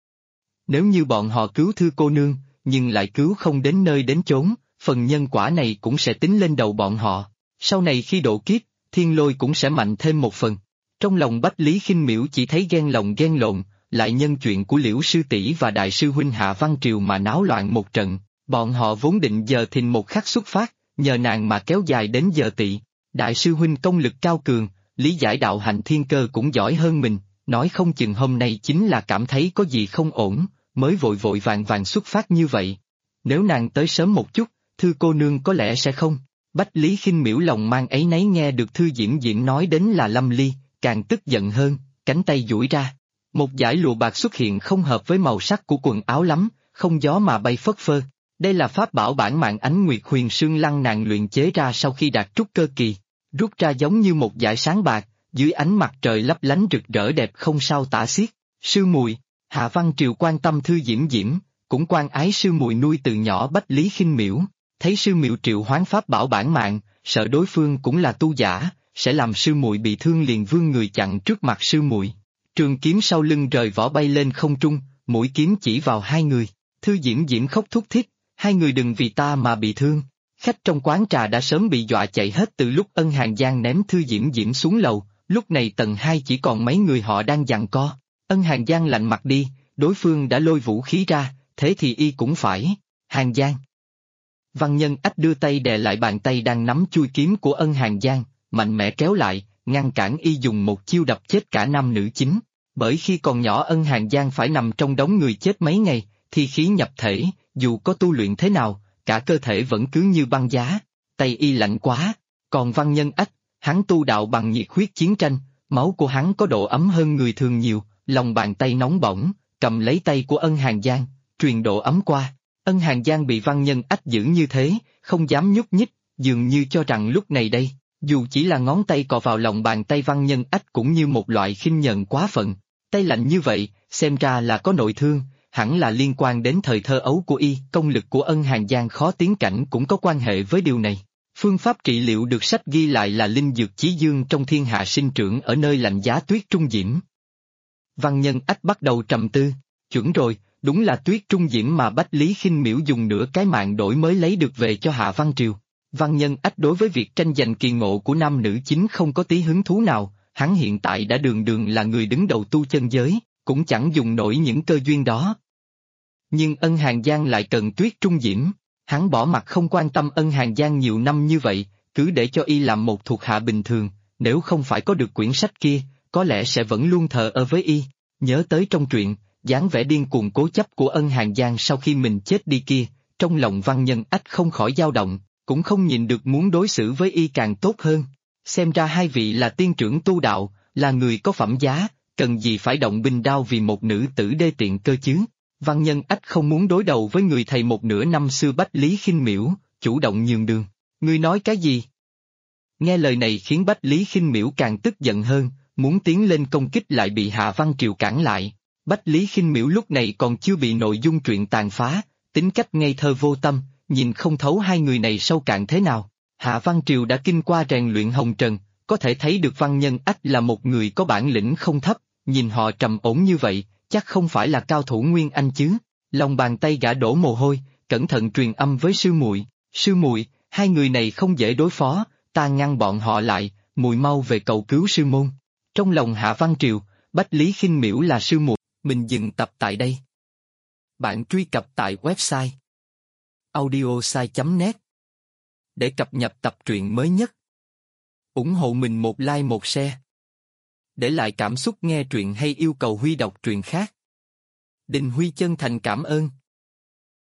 Nếu như bọn họ cứu Thư cô nương, nhưng lại cứu không đến nơi đến chốn, phần nhân quả này cũng sẽ tính lên đầu bọn họ. Sau này khi độ kiếp, thiên lôi cũng sẽ mạnh thêm một phần. Trong lòng Bách Lý Khinh Miễu chỉ thấy ghen lòng ghen lộn, lại nhân chuyện của Liễu sư tỷ và đại sư huynh Hạ Văn Triều mà náo loạn một trận. Bọn họ vốn định giờ thìn một khắc xuất phát, nhờ nàng mà kéo dài đến giờ tỵ. Đại sư huynh công lực cao cường, lý giải đạo hạnh thiên cơ cũng giỏi hơn mình, nói không chừng hôm nay chính là cảm thấy có gì không ổn, mới vội vội vàng vàng xuất phát như vậy. Nếu nàng tới sớm một chút, Thư cô nương có lẽ sẽ không. Bách Lý Khinh Miễu lòng mang áy náy nghe được Thư Diễm Diễm nói đến là Lâm Ly, càng tức giận hơn, cánh tay duỗi ra. Một dải lụa bạc xuất hiện không hợp với màu sắc của quần áo lắm, không gió mà bay phất phơ. Đây là pháp bảo bản mạng Ánh Nguyệt Huyền Sương Lăng nàng luyện chế ra sau khi đạt trúc cơ kỳ, rút ra giống như một dải sáng bạc, dưới ánh mặt trời lấp lánh rực rỡ đẹp không sao tả xiết. Sư muội, Hạ Văn Triều quan tâm Thư Diễm Diễm, cũng quan ái sư muội nuôi từ nhỏ Bách Lý Khinh Miễu, thấy sư muội triệu hoán pháp bảo bản mạng, sợ đối phương cũng là tu giả, sẽ làm sư muội bị thương liền vươn người chặn trước mặt sư muội. Trường kiếm sau lưng rời vỏ bay lên không trung, mũi kiếm chỉ vào hai người. Thư Diễm Diễm khóc thút thít, hai người đừng vì ta mà bị thương. Khách trong quán trà đã sớm bị dọa chạy hết từ lúc Ân Hàng Giang ném Thư Diễm Diễm xuống lầu, lúc này tầng 2 chỉ còn mấy người họ đang giằng co. Ân Hàng Giang lạnh mặt đi, đối phương đã lôi vũ khí ra, thế thì y cũng phải. Hàng Giang. Văn Nhân Ách đưa tay đè lại bàn tay đang nắm chui kiếm của Ân Hàng Giang, mạnh mẽ kéo lại, ngăn cản y dùng một chiêu đập chết cả nam nữ chính. Bởi khi còn nhỏ Ân Hàng Giang phải nằm trong đống người chết mấy ngày, thi khí nhập thể, dù có tu luyện thế nào, cả cơ thể vẫn cứ như băng giá, tay y lạnh quá. Còn Văn Nhân Ách, hắn tu đạo bằng nhiệt huyết chiến tranh, máu của hắn có độ ấm hơn người thường nhiều, lòng bàn tay nóng bỏng, cầm lấy tay của Ân Hàng Giang, truyền độ ấm qua. Ân Hàng Giang bị Văn Nhân Ách giữ như thế, không dám nhúc nhích, dường như cho rằng lúc này đây, dù chỉ là ngón tay cọ vào lòng bàn tay Văn Nhân Ách cũng như một loại khinh nhờn quá phận. Tay lạnh như vậy, xem ra là có nội thương, hẳn là liên quan đến thời thơ ấu của y. Công lực của Ân Hàng Giang khó tiến cảnh cũng có quan hệ với điều này. Phương pháp trị liệu được sách ghi lại là linh dược chí dương trong thiên hạ sinh trưởng ở nơi lạnh giá Tuyết Trung Diễm. Văn Nhân Ách bắt đầu trầm tư, chuẩn rồi, đúng là Tuyết Trung Diễm mà Bách Lý Khinh Miễu dùng nửa cái mạng đổi mới lấy được về cho Hạ Văn Triều. Văn Nhân Ách đối với việc tranh giành kỳ ngộ của nam nữ chính không có tí hứng thú nào, hắn hiện tại đã đường đường là người đứng đầu tu chân giới, cũng chẳng dùng nổi những cơ duyên đó. Nhưng Ân Hàng Giang lại cần Tuyết Trung Diễm, hắn bỏ mặt không quan tâm Ân Hàng Giang nhiều năm như vậy, cứ để cho y làm một thuộc hạ bình thường, nếu không phải có được quyển sách kia, có lẽ sẽ vẫn luôn thờ ơ với y. Nhớ tới trong truyện, dáng vẻ điên cuồng cố chấp của Ân Hàng Giang sau khi mình chết đi kia, trong lòng Văn Nhân Ách không khỏi dao động, cũng không nhìn được muốn đối xử với y càng tốt hơn. Xem ra hai vị là tiên trưởng tu đạo, là người có phẩm giá, cần gì phải động binh đao vì một nữ tử đê tiện cơ chứ. Văn Nhân Ách không muốn đối đầu với người thầy một nửa năm xưa Bách Lý Khinh Miễu, chủ động nhường đường. Ngươi nói cái gì? Nghe lời này khiến Bách Lý Khinh Miễu càng tức giận hơn, muốn tiến lên công kích lại bị Hạ Văn Triều cản lại. Bách Lý Khinh Miễu lúc này còn chưa bị nội dung truyện tàn phá, tính cách ngây thơ vô tâm, nhìn không thấu hai người này sâu cạn thế nào. Hạ Văn Triều đã kinh qua rèn luyện hồng trần, có thể thấy được Văn Nhân Ách là một người có bản lĩnh không thấp, nhìn họ trầm ổn như vậy, chắc không phải là cao thủ Nguyên Anh chứ. Lòng bàn tay gã đổ mồ hôi, cẩn thận truyền âm với sư muội. Sư muội, hai người này không dễ đối phó, ta ngăn bọn họ lại, muội mau về cầu cứu sư môn. Trong lòng Hạ Văn Triều, Bách Lý Khinh Miễu là sư muội. Mình dừng tập tại đây. Bạn truy cập tại website audiosai.net để cập nhật tập truyện mới nhất. Ủng hộ mình một like một share. Để lại cảm xúc nghe truyện hay yêu cầu Huy đọc truyện khác. Đình Huy chân thành cảm ơn.